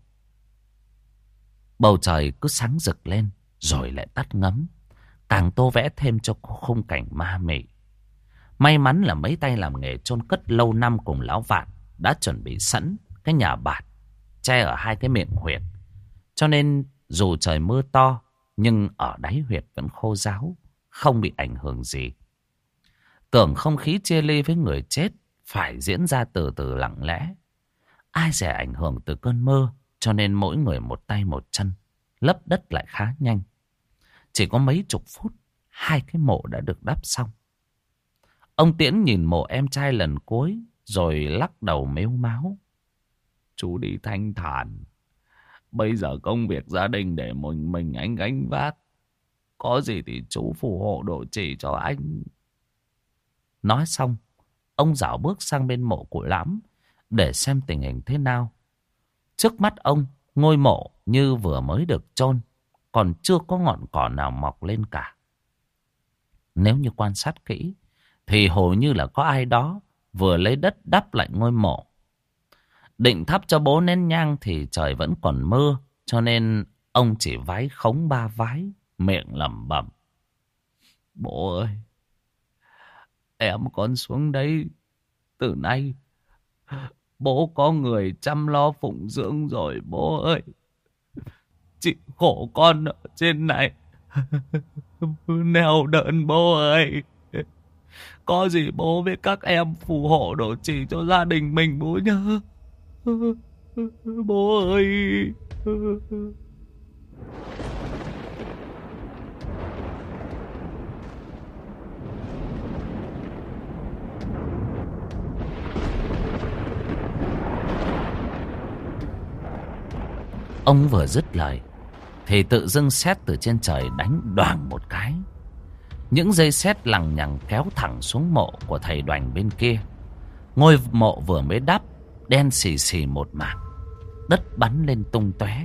Bầu trời cứ sáng rực lên rồi lại tắt ngấm, càng tô vẽ thêm cho khung cảnh ma mị. May mắn là mấy tay làm nghề chôn cất lâu năm cùng lão Vạn đã chuẩn bị sẵn cái nhà bạt che ở hai cái miệng huyệt, cho nên dù trời mưa to nhưng ở đáy huyệt vẫn khô ráo, không bị ảnh hưởng gì. Tưởng không khí chia ly với người chết phải diễn ra từ từ lặng lẽ. Ai dè ảnh hưởng từ cơn mưa, cho nên mỗi người một tay một chân, lấp đất lại khá nhanh. Chỉ có mấy chục phút, hai cái mộ đã được đắp xong. Ông Tiễn nhìn mộ em trai lần cuối rồi lắc đầu mếu máo: chú đi thanh thản, bây giờ công việc gia đình để mình anh gánh vác. Có gì thì chú phù hộ độ trì cho anh. Nói xong, ông dạo bước sang bên mộ của Lãm để xem tình hình thế nào. Trước mắt ông, ngôi mộ như vừa mới được chôn, còn chưa có ngọn cỏ nào mọc lên cả. Nếu như quan sát kỹ thì hầu như là có ai đó vừa lấy đất đắp lại ngôi mộ. Định thắp cho bố nén nhang thì trời vẫn còn mưa, cho nên ông chỉ vái khống 3 vái, miệng lẩm bẩm: bố ơi, em con xuống đấy, từ nay bố có người chăm lo phụng dưỡng rồi bố ơi. Chị khổ con ở trên này neo đợn bố ơi. Có gì bố với các em phù hộ độ trì cho gia đình mình bố nhớ. Bố ơi. Ông vừa dứt lời thì tự dưng sét từ trên trời đánh đoàng một cái. Những dây sét lằng nhằng kéo thẳng xuống mộ của thầy Đoành bên kia. Ngôi mộ vừa mới đắp, đen xì xì một mảng, đất bắn lên tung tóe.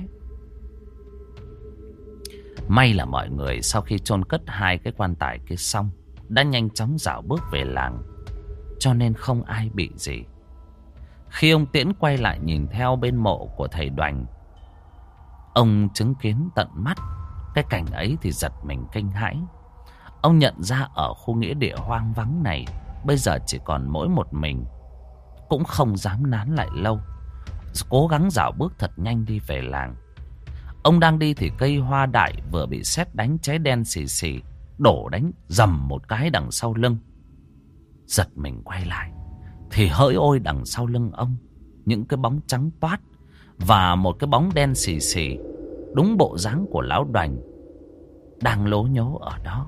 May là mọi người sau khi chôn cất hai cái quan tài kia xong đã nhanh chóng rảo bước về làng, cho nên không ai bị gì. Khi ông Tiễn quay lại nhìn theo bên mộ của thầy Đoành, ông chứng kiến tận mắt cái cảnh ấy thì giật mình kinh hãi. Ông nhận ra ở khu nghĩa địa hoang vắng này bây giờ chỉ còn mỗi một mình, cũng không dám nán lại lâu, cố gắng rảo bước thật nhanh đi về làng. Ông đang đi thì cây hoa đại vừa bị sét đánh cháy đen xì xì, đổ đánh dầm một cái đằng sau lưng. Giật mình quay lại thì hỡi ôi, đằng sau lưng ông những cái bóng trắng toát và một cái bóng đen xì xì, đúng bộ dáng của lão Đoành đang lố nhố ở đó.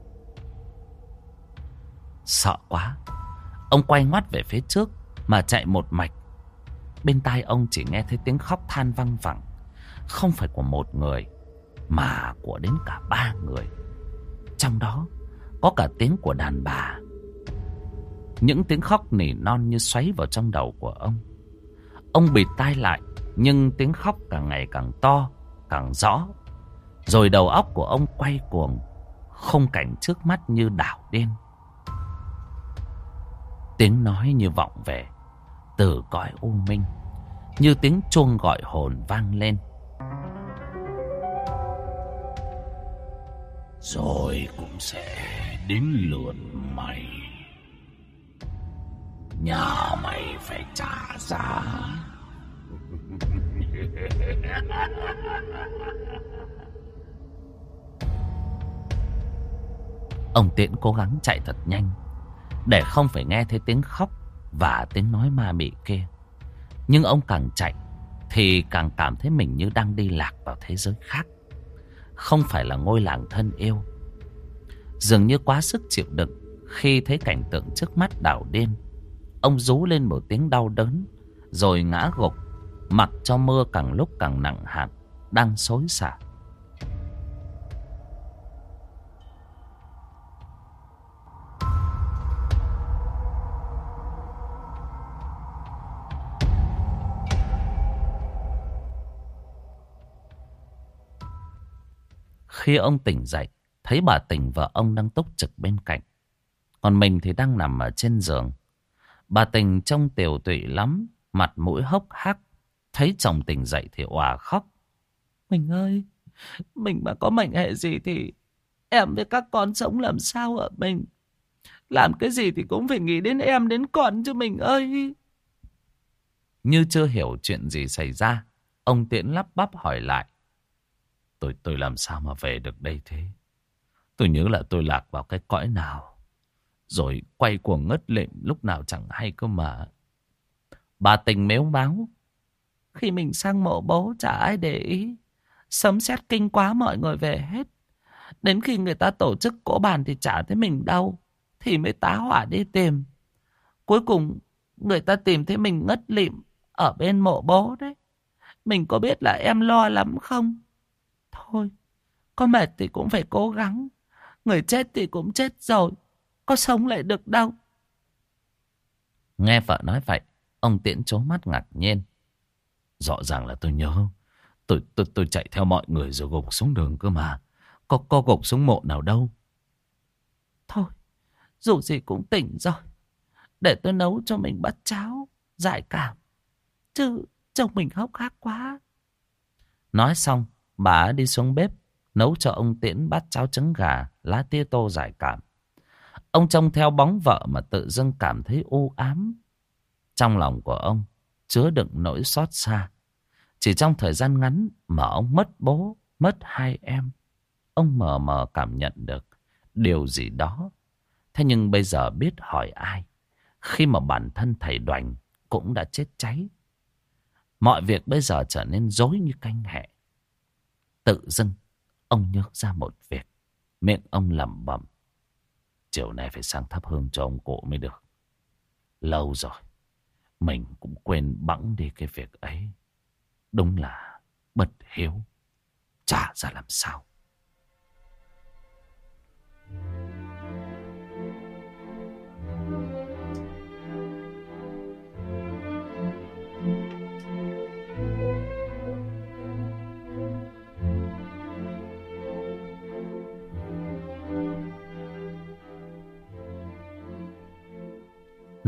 Sợ quá, ông quay ngoắt về phía trước mà chạy một mạch. Bên tai ông chỉ nghe thấy tiếng khóc than văng vẳng, không phải của một người mà của đến cả ba người. Trong đó có cả tiếng của đàn bà. Những tiếng khóc nỉ non như xoáy vào trong đầu của ông. Ông bịt tai lại, nhưng tiếng khóc càng ngày càng to, càng rõ. Rồi đầu óc của ông quay cuồng, khung cảnh trước mắt như đảo điên. Tiếng nói như vọng về từ cõi u minh, như tiếng chuông gọi hồn vang lên. Rồi cũng sẽ đến lượt mày. Nhà mày phải trả giá. Ông Tiễn cố gắng chạy thật nhanh để không phải nghe thấy tiếng khóc và tiếng nói ma mị kia. Nhưng ông càng chạy thì càng cảm thấy mình như đang đi lạc vào thế giới khác, không phải là ngôi làng thân yêu. Dường như quá sức chịu đựng khi thấy cảnh tượng trước mắt đảo điên, ông rú lên một tiếng đau đớn rồi ngã gục, mặc cho mưa càng lúc càng nặng hạt đang xối xả. Khi ông tỉnh dậy, thấy bà Tình vợ ông đang túc trực bên cạnh, còn mình thì đang nằm ở trên giường. Bà Tình trông tiều tụy lắm, mặt mũi hốc hác. Thấy chồng tỉnh dậy thì òa khóc. Mình ơi, mình mà có mệnh hệ gì thì em với các con sống làm sao hả mình? Làm cái gì thì cũng phải nghĩ đến em đến con chứ mình ơi. Như chưa hiểu chuyện gì xảy ra, ông Tiễn lắp bắp hỏi lại. Tôi làm sao mà về được đây thế? Tôi nhớ là tôi lạc vào cái cõi nào, rồi quay cuồng ngất lịm lúc nào chẳng hay cơ mà. Bà Tình mếu máo. Khi mình sang mộ bố chả ai để ý, sấm sét kinh quá mọi người về hết. Đến khi người ta tổ chức cỗ bàn thì chả thấy mình đâu, thì mới tá hỏa đi tìm. Cuối cùng người ta tìm thấy mình ngất lịm ở bên mộ bố đấy. Mình có biết là em lo lắm không? Thôi, có mệt thì cũng phải cố gắng. Người chết thì cũng chết rồi, có sống lại được đâu. Nghe vợ nói vậy, ông Tiễn trố mắt ngạc nhiên. Rõ ràng là tôi nhớ Tôi chạy theo mọi người rồi gục xuống đường cơ mà. Có gục xuống mộ nào đâu. Thôi, dù gì cũng tỉnh rồi. Để tôi nấu cho mình bát cháo giải cảm, chứ chồng mình hốc hác quá. Nói xong, bà đi xuống bếp nấu cho ông Tiễn bát cháo trứng gà, lá tía tô giải cảm. Ông trông theo bóng vợ mà tự dưng cảm thấy u ám. Trong lòng của ông chứa đựng nỗi xót xa. Chỉ trong thời gian ngắn mà ông mất bố, mất hai em. Ông mờ mờ cảm nhận được điều gì đó. Thế nhưng bây giờ biết hỏi ai, khi mà bản thân thầy Đoành cũng đã chết cháy. Mọi việc bây giờ trở nên rối như canh hẹ. Tự dưng ông nhớ ra một việc. Miệng ông lẩm bẩm. Chiều nay phải sang thắp hương cho ông cụ mới được. Lâu rồi mình cũng quên bẵng đi cái việc ấy. Đúng là bất hiếu, chả ra làm sao.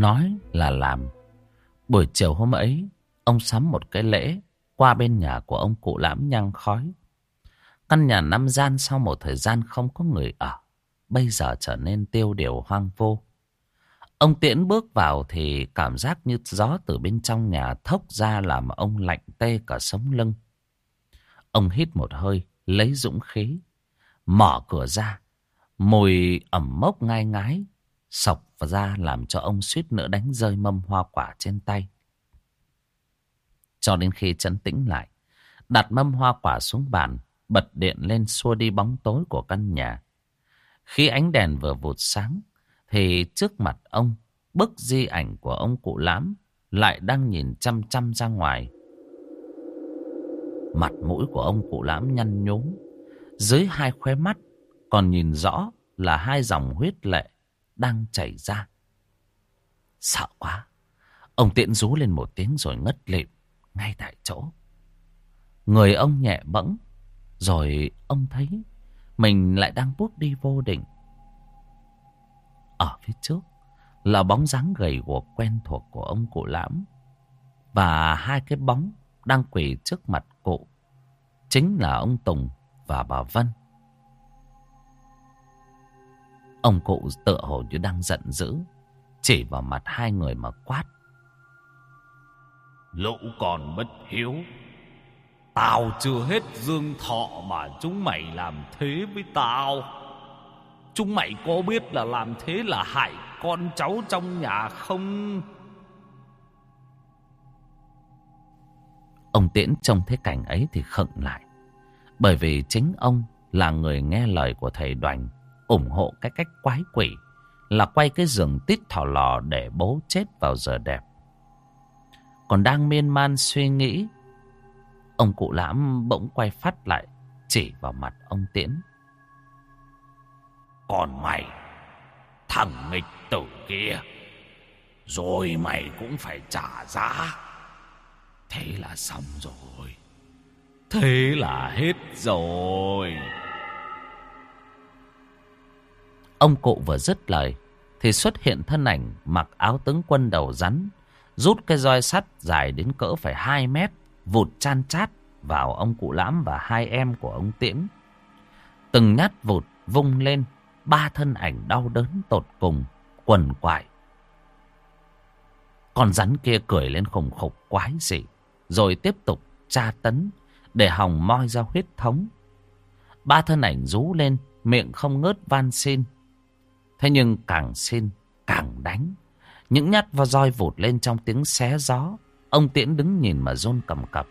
nói là làm. Buổi chiều hôm ấy, ông sắm một cái lễ qua bên nhà của ông cụ Lãm nhang khói. Căn nhà 5 gian sau một thời gian không có người ở, bây giờ trở nên tiêu điều hoang vô. Ông Tiễn bước vào thì cảm giác như gió từ bên trong nhà thốc ra làm ông lạnh tê cả sống lưng. Ông hít một hơi, lấy dũng khí, mở cửa ra. Mùi ẩm mốc ngai ngái xộc vào ra làm cho ông suýt nữa đánh rơi mâm hoa quả trên tay. Cho đến khi trấn tĩnh lại, đặt mâm hoa quả xuống bàn, bật điện lên xua đi bóng tối của căn nhà. Khi ánh đèn vừa vụt sáng, thì trước mặt ông, bức di ảnh của ông cụ Lãm lại đang nhìn chăm chăm ra ngoài. Mặt mũi của ông cụ Lãm nhăn nhúm, dưới hai khóe mắt còn nhìn rõ là hai dòng huyết lệ đang chảy ra. Sợ quá, ông Tiễn rú lên một tiếng rồi ngất lịm ngay tại chỗ. Người ông nhẹ bẫng, rồi ông thấy mình lại đang bước đi vô định. Ở phía trước là bóng dáng gầy guộc quen thuộc của ông cụ Lãm, và hai cái bóng đang quỳ trước mặt cụ chính là ông Tùng và bà Vân. Ông cụ tựa hồ như đang giận dữ, chỉ vào mặt hai người mà quát: Lũ còn bất hiếu, tao chưa hết dương thọ mà chúng mày làm thế với tao. Chúng mày có biết là làm thế là hại con cháu trong nhà không? Ông Tiễn trông thấy cảnh ấy thì khựng lại, bởi vì chính ông là người nghe lời của thầy Đoành, ủng hộ cái cách quái quỷ là quay cái giường tít thỏ lò để bố chết vào giờ đẹp. Còn đang miên man suy nghĩ, ông cụ Lãm bỗng quay phát lại, chỉ vào mặt ông Tiễn: Còn mày, thằng nghịch tử kia, rồi mày cũng phải trả giá. Thế là xong rồi. Thế là hết rồi. Ông cụ vừa dứt lời thì xuất hiện thân ảnh mặc áo tướng quân đầu rắn, rút cái roi sắt dài đến cỡ phải 2 mét, vụt chan chát vào ông cụ Lãm và hai em của ông Tiễn. Từng nhát vụt vung lên, ba thân ảnh đau đớn tột cùng quằn quại. Con rắn kia cười lên khùng khục quái dị, rồi tiếp tục tra tấn để hòng moi ra huyết thống. Ba thân ảnh rú lên, miệng không ngớt van xin. Thế nhưng càng xin càng đánh. Những nhát vào roi vụt lên trong tiếng xé gió. Ông Tiễn đứng nhìn mà run cầm cập.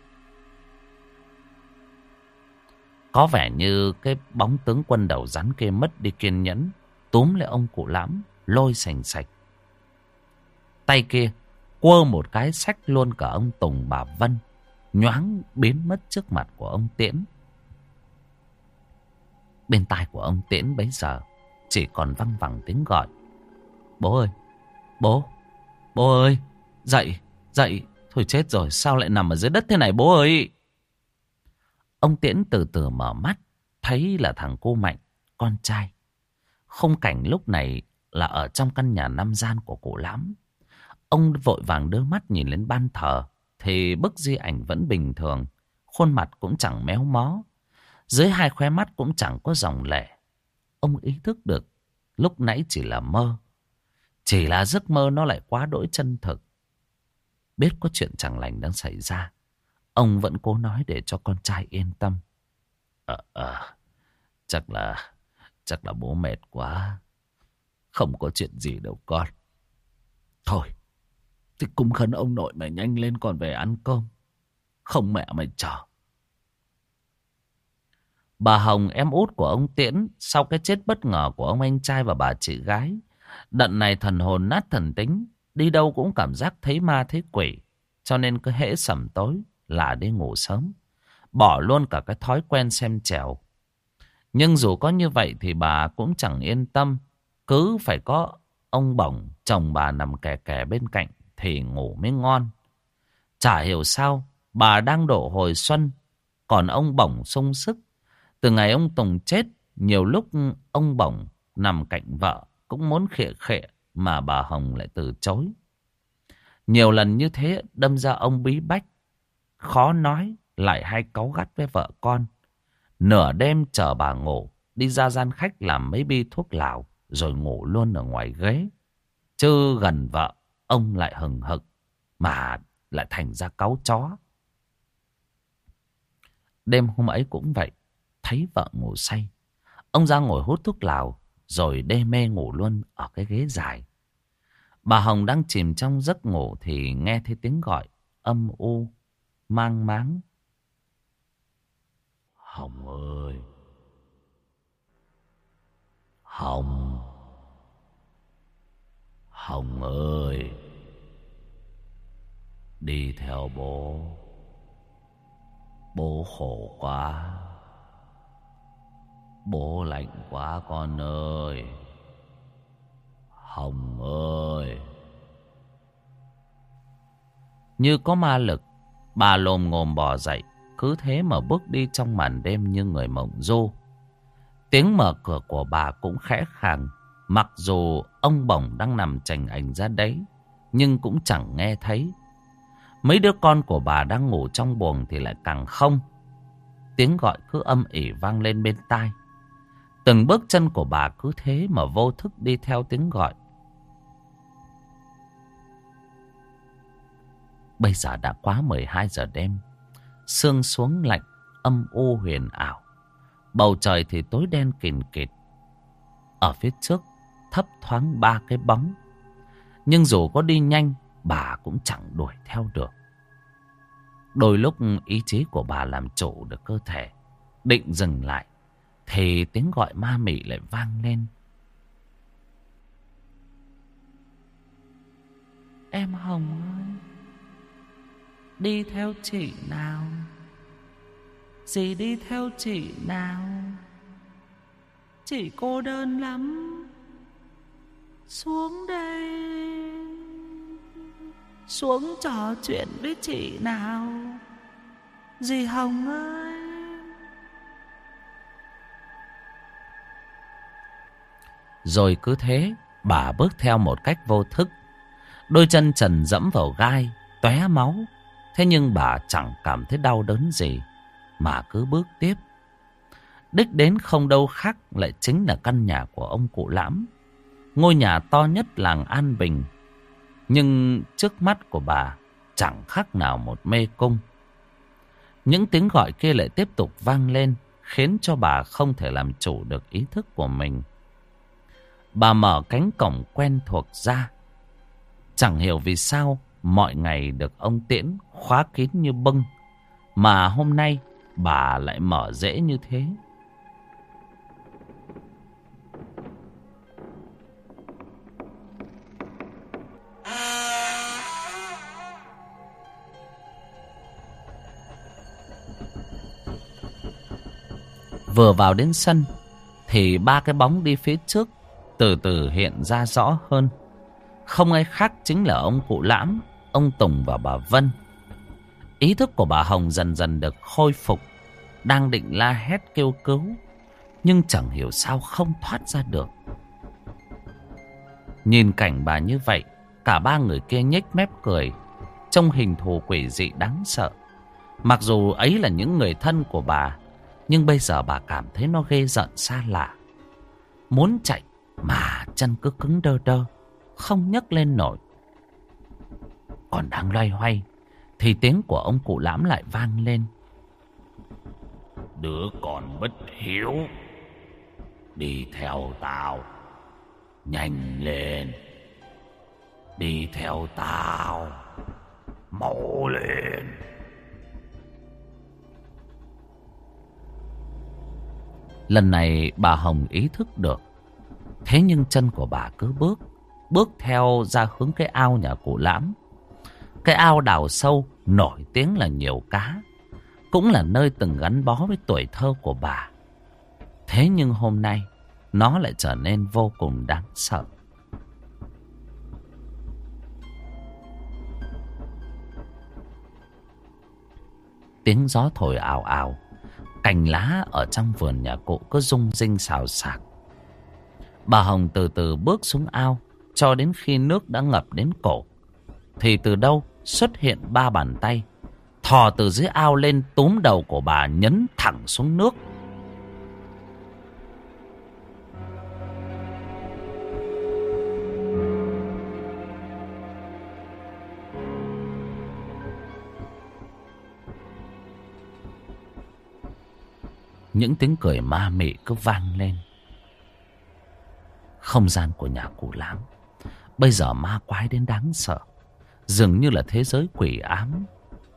Có vẻ như cái bóng tướng quân đầu rắn kia mất đi kiên nhẫn, túm lấy ông cụ Lãm, lôi sành sạch. Tay kia quơ một cái xách luôn cả ông Tùng bà Vân, nhoáng biến mất trước mặt của ông Tiễn. Bên tai của ông Tiễn bấy giờ chỉ còn văng vẳng tiếng gọi: Bố ơi, bố, bố ơi, dậy, dậy, thôi chết rồi, sao lại nằm ở dưới đất thế này bố ơi. Ông Tiễn từ từ mở mắt, thấy là thằng cô Mạnh, con trai. Khung cảnh lúc này là ở trong căn nhà 5 gian của cụ Lãm. Ông vội vàng đưa mắt nhìn lên ban thờ, thì bức di ảnh vẫn bình thường, khuôn mặt cũng chẳng méo mó, dưới hai khóe mắt cũng chẳng có dòng lệ. Ông ý thức được lúc nãy chỉ là mơ, chỉ là giấc mơ nó lại quá đỗi chân thực. Biết có chuyện chẳng lành đang xảy ra, ông vẫn cố nói để cho con trai yên tâm: Chắc là bố mệt quá, không có chuyện gì đâu con. Thôi thì cũng khấn ông nội mày nhanh lên còn về ăn cơm, không mẹ mày chờ. Bà Hồng, em út của ông Tiễn, sau cái chết bất ngờ của ông anh trai và bà chị gái, đợt này thần hồn nát thần tính, đi đâu cũng cảm giác thấy ma thấy quỷ, cho nên cứ hễ sẩm tối là đi ngủ sớm, bỏ luôn cả cái thói quen xem chèo. Nhưng dù có như vậy thì bà cũng chẳng yên tâm, cứ phải có ông Bổng chồng bà nằm kè kè bên cạnh thì ngủ mới ngon. Chả hiểu sao bà đang độ hồi xuân, còn ông Bổng sung sức. Từ ngày ông Tùng chết, nhiều lúc ông Bổng nằm cạnh vợ cũng muốn khịa khịa, mà bà Hồng lại từ chối. Nhiều lần như thế đâm ra ông bí bách, khó nói, lại hay cáu gắt với vợ con. Nửa đêm chờ bà ngủ, đi ra gian khách làm mấy bi thuốc lào, rồi ngủ luôn ở ngoài ghế. Chứ gần vợ, ông lại hừng hực, mà lại thành ra cáu chó. Đêm hôm ấy cũng vậy, thấy vợ ngủ say, ông ra ngồi hút thuốc lào, rồi đê mê ngủ luôn ở cái ghế dài. Bà Hồng đang chìm trong giấc ngủ thì nghe thấy tiếng gọi âm u, mang máng. Hồng ơi! Hồng! Hồng ơi! Đi theo bố. Bố khổ quá. Bố lạnh quá con ơi. Hồng ơi! Như có ma lực, bà lồm ngồm bò dậy, cứ thế mà bước đi trong màn đêm như người mộng du. Tiếng mở cửa của bà cũng khẽ khàng, mặc dù ông bổng đang nằm chành ảnh ra đấy, nhưng cũng chẳng nghe thấy. Mấy đứa con của bà đang ngủ trong buồng thì lại càng không. Tiếng gọi cứ âm ỉ vang lên bên tai. Từng bước chân của bà cứ thế mà vô thức đi theo tiếng gọi. Bây giờ đã quá 12 giờ đêm. Sương xuống lạnh, âm u huyền ảo. Bầu trời thì tối đen kìn kịt. Ở phía trước thấp thoáng 3 cái bóng. Nhưng dù có đi nhanh, bà cũng chẳng đuổi theo được. Đôi lúc ý chí của bà làm chủ được cơ thể, định dừng lại, thì tiếng gọi ma mị lại vang lên. Em Hồng ơi, đi theo chị nào. Dì đi theo chị nào. Chị cô đơn lắm. Xuống đây, xuống trò chuyện với chị nào. Dì Hồng ơi. Rồi cứ thế bà bước theo một cách vô thức. Đôi chân trần dẫm vào gai, tóe máu. Thế nhưng bà chẳng cảm thấy đau đớn gì, mà cứ bước tiếp. Đích đến không đâu khác lại chính là căn nhà của ông cụ Lãm. Ngôi nhà to nhất làng An Bình. Nhưng trước mắt của bà chẳng khác nào một mê cung. Những tiếng gọi kia lại tiếp tục vang lên, khiến cho bà không thể làm chủ được ý thức của mình. Bà mở cánh cổng quen thuộc ra. Chẳng hiểu vì sao mọi ngày được ông Tiễn khóa kín như bưng, mà hôm nay bà lại mở dễ như thế. Vừa vào đến sân thì 3 cái bóng đi phía trước từ từ hiện ra rõ hơn. Không ai khác chính là ông cụ Lãm, ông Tùng và bà Vân. Ý thức của bà Hồng dần dần được khôi phục, đang định la hét kêu cứu, nhưng chẳng hiểu sao không thoát ra được. Nhìn cảnh bà như vậy, cả 3 người kia nhếch mép cười, trông hình thù quỷ dị đáng sợ. Mặc dù ấy là những người thân của bà, nhưng bây giờ bà cảm thấy nó ghê rợn xa lạ. Muốn chạy mà chân cứ cứng đơ đơ, không nhấc lên nổi. Còn đang loay hoay thì tiếng của ông cụ Lãm lại vang lên. Đứa con bất hiếu, đi theo tao, nhanh lên. Đi theo tao, mau lên. Lần này bà Hồng ý thức được. Thế nhưng chân của bà cứ bước theo ra hướng cái ao nhà cụ Lãm. Cái ao đào sâu nổi tiếng là nhiều cá, cũng là nơi từng gắn bó với tuổi thơ của bà. Thế nhưng hôm nay nó lại trở nên vô cùng đáng sợ. Tiếng gió thổi ào ào, cành lá ở trong vườn nhà cụ cứ rung rinh xào xạc. Bà Hồng từ từ bước xuống ao cho đến khi nước đã ngập đến cổ. thì từ đâu xuất hiện 3 bàn tay, thò từ dưới ao lên túm đầu của bà nhấn thẳng xuống nước. Những tiếng cười ma mị cứ vang lên. Không gian của nhà cụ Lãm bây giờ ma quái đến đáng sợ, dường như là thế giới quỷ ám.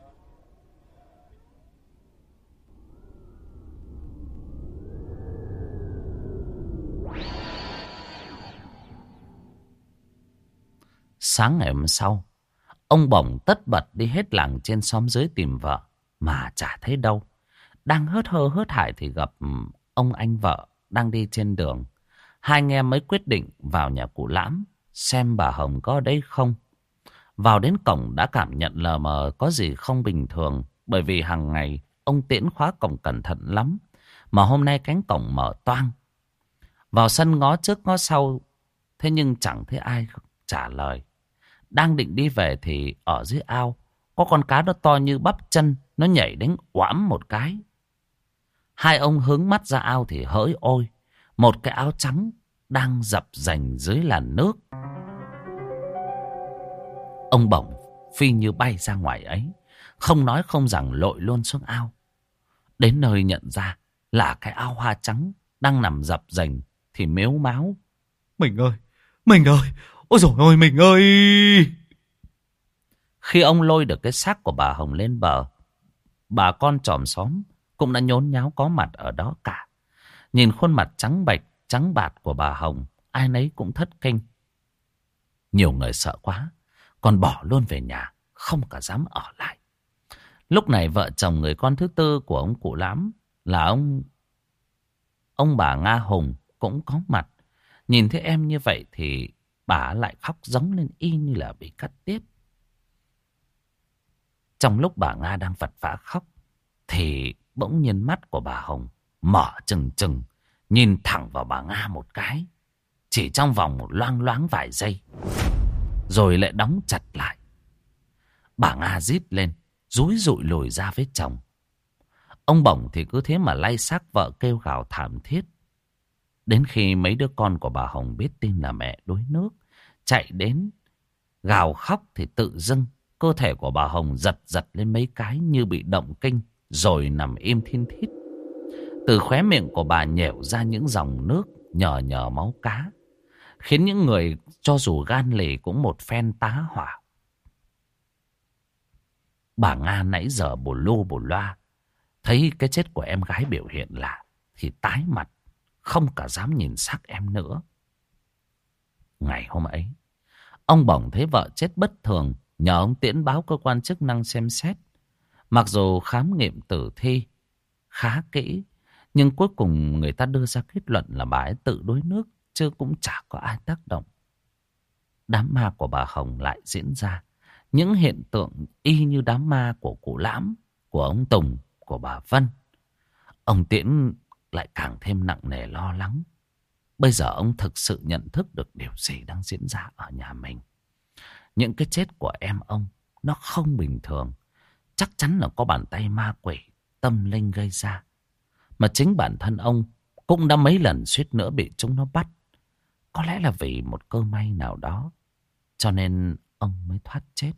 Sáng ngày hôm sau, ông Bổng tất bật đi hết làng trên xóm dưới tìm vợ mà chả thấy đâu. Đang hớt hơ hớt hải thì gặp ông anh vợ đang đi trên đường. Hai anh em mới quyết định vào nhà cụ Lãm xem bà Hồng có ở đây không. Vào đến cổng đã cảm nhận lờ mờ có gì không bình thường, bởi vì hàng ngày ông Tiễn khóa cổng cẩn thận lắm, mà hôm nay cánh cổng mở toang. Vào sân ngó trước ngó sau, thế nhưng chẳng thấy ai trả lời. Đang định đi về thì ở dưới ao có con cá nó to như bắp chân, nó nhảy đến oãm một cái. Hai ông hướng mắt ra ao thì hỡi ôi, một cái áo trắng đang dập dềnh dưới làn nước. Ông Bổng phi như bay ra ngoài ấy, không nói không rằng lội luôn xuống ao. Đến nơi nhận ra là cái ao hoa trắng đang nằm dập dềnh thì mếu máo: Mình ơi, mình ơi, ôi dồi ôi mình ơi. Khi ông lôi được cái xác của bà Hồng lên bờ, bà con chòm xóm cũng đã nhốn nháo có mặt ở đó cả. Nhìn khuôn mặt trắng bệch, trắng bạt của bà Hồng, ai nấy cũng thất kinh. Nhiều người sợ quá, còn bỏ luôn về nhà, không cả dám ở lại. Lúc này vợ chồng người con thứ tư của ông cụ Lãm là ông bà Nga Hùng cũng có mặt. Nhìn thấy em như vậy thì bà lại khóc giống lên y như là bị cắt tiết. Trong lúc bà Nga đang vật vã khóc thì bỗng nhiên mắt của bà Hồng mở trừng trừng, nhìn thẳng vào bà Nga một cái, chỉ trong vòng một loang loáng vài giây, rồi lại đóng chặt lại. Bà Nga rít lên, rúi rụi lùi ra với chồng. Ông Bổng thì cứ thế mà lay xác vợ kêu gào thảm thiết. Đến khi mấy đứa con của bà Hồng biết tin là mẹ đuối nước, chạy đến gào khóc thì tự dưng cơ thể của bà Hồng giật giật lên mấy cái như bị động kinh, rồi nằm im thin thít. Từ khóe miệng của bà nhểu ra những dòng nước nhờ nhờ máu cá, khiến những người cho dù gan lì cũng một phen tá hỏa. Bà Nga nãy giờ bù lu bù loa, thấy cái chết của em gái biểu hiện lạ thì tái mặt, không cả dám nhìn xác em nữa. Ngày hôm ấy, ông Bổng thấy vợ chết bất thường, nhờ ông Tiễn báo cơ quan chức năng xem xét. Mặc dù khám nghiệm tử thi khá kỹ, nhưng cuối cùng người ta đưa ra kết luận là bà ấy tự đuối nước, chứ cũng chả có ai tác động. Đám ma của bà Hồng lại diễn ra. Những hiện tượng y như đám ma của cụ Lãm, của ông Tùng, của bà Vân. Ông Tiễn lại càng thêm nặng nề lo lắng. Bây giờ ông thực sự nhận thức được điều gì đang diễn ra ở nhà mình. Những cái chết của em ông nó không bình thường. Chắc chắn là có bàn tay ma quỷ tâm linh gây ra. Mà chính bản thân ông cũng đã mấy lần suýt nữa bị chúng nó bắt. Có lẽ là vì một cơ may nào đó, cho nên ông mới thoát chết.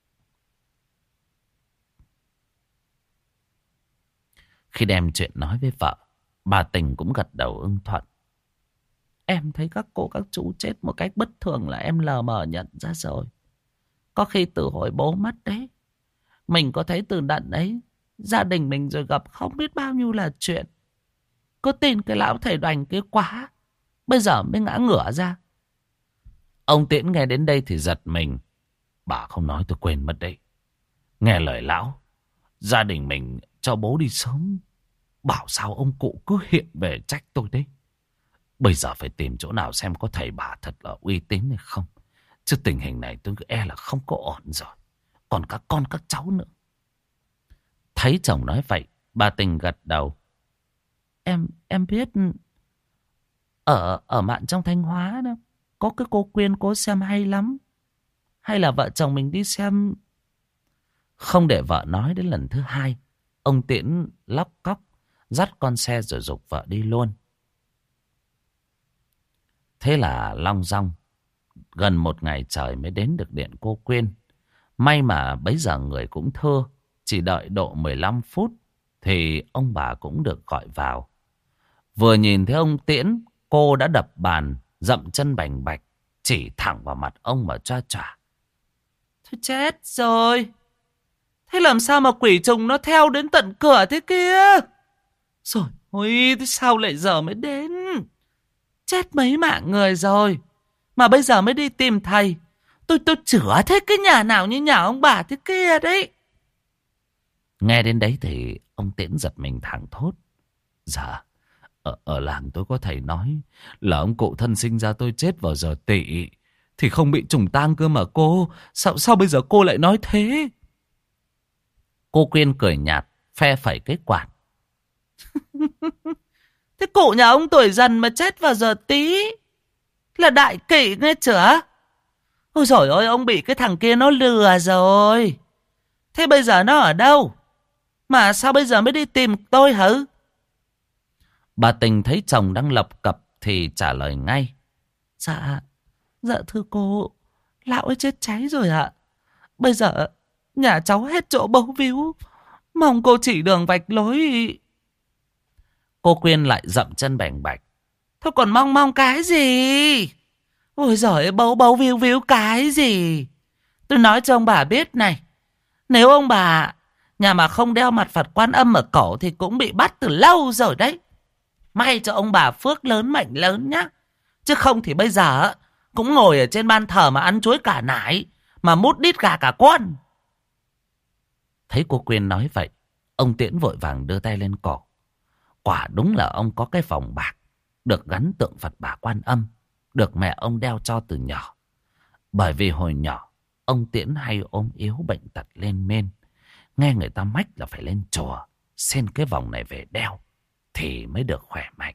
Khi đem chuyện nói với vợ, bà Tình cũng gật đầu ưng thuận. Em thấy các cô các chú chết một cách bất thường là em lờ mờ nhận ra rồi. Có khi từ hồi bố mất đấy, mình có thấy từ đợt ấy gia đình mình rồi gặp không biết bao nhiêu là chuyện. Cứ tin cái lão thầy đoành kia quá, bây giờ mới ngã ngửa ra. Ông Tiễn nghe đến đây thì giật mình. Bà không nói tôi quên mất đấy. Nghe lời lão, gia đình mình cho bố đi sớm, bảo sao ông cụ cứ hiện về trách tôi đấy. Bây giờ phải tìm chỗ nào xem có thầy bà thật là uy tín hay không. Chứ tình hình này tôi e là không có ổn rồi. Còn các con các cháu nữa. Thấy chồng nói vậy, bà Tình gật đầu. Em biết ở mạn trong Thanh Hóa đó, có cái cô Quyên cô xem hay lắm. Hay là vợ chồng mình đi xem? Không để vợ nói đến lần thứ hai, ông Tiễn lóc cóc dắt con xe rồi giục vợ đi luôn. Thế là long dong gần một ngày trời mới đến được điện cô Quyên. May mà bấy giờ người cũng thưa, chỉ đợi độ 15 phút thì ông bà cũng được gọi vào. Vừa nhìn thấy ông Tiễn, cô đã đập bàn, dậm chân bành bạch, chỉ thẳng vào mặt ông mà choa choa. Thôi chết rồi. Thế làm sao mà quỷ trùng nó theo đến tận cửa thế kia? Rồi, ôi, thế sao lại giờ mới đến? Chết mấy mạng người rồi. Mà bây giờ mới đi tìm thầy. Tôi chữa thế cái nhà nào như nhà ông bà thế kia đấy. Nghe đến đấy thì ông Tiễn giật mình thẳng thốt. Dạ, ở làng tôi có thầy nói là ông cụ thân sinh ra tôi chết vào giờ tỵ thì không bị trùng tang cơ mà cô. Sao bây giờ cô lại nói thế? Cô Quyên cười nhạt, phe phẩy cái quạt. Thế cụ nhà ông tuổi dần mà chết vào giờ tí là đại kỷ nghe chưa? Ôi dồi ôi, ông bị cái thằng kia nó lừa rồi. Thế bây giờ nó ở đâu? Mà sao bây giờ mới đi tìm tôi hả? Bà Tình thấy chồng đang lập cập thì trả lời ngay. Dạ thưa cô, lão ấy chết cháy rồi ạ. Bây giờ nhà cháu hết chỗ bấu víu, mong cô chỉ đường vạch lối. Cô Quyên lại dậm chân bành bạch. Thôi còn mong cái gì? Ôi giời, bấu víu cái gì? Tôi nói cho ông bà biết này. Nếu ông bà nhà mà không đeo mặt Phật Quan Âm ở cổ thì cũng bị bắt từ lâu rồi đấy. May cho ông bà phước lớn mệnh lớn nhá. Chứ không thì bây giờ cũng ngồi ở trên ban thờ mà ăn chuối cả nải, mà mút đít gà cả con. Thấy cô Quyên nói vậy, ông Tiễn vội vàng đưa tay lên cổ. Quả đúng là ông có cái vòng bạc được gắn tượng Phật Bà Quan Âm, được mẹ ông đeo cho từ nhỏ. Bởi vì hồi nhỏ ông Tiễn hay ốm yếu bệnh tật lên men, nghe người ta mách là phải lên chùa xin cái vòng này về đeo thì mới được khỏe mạnh.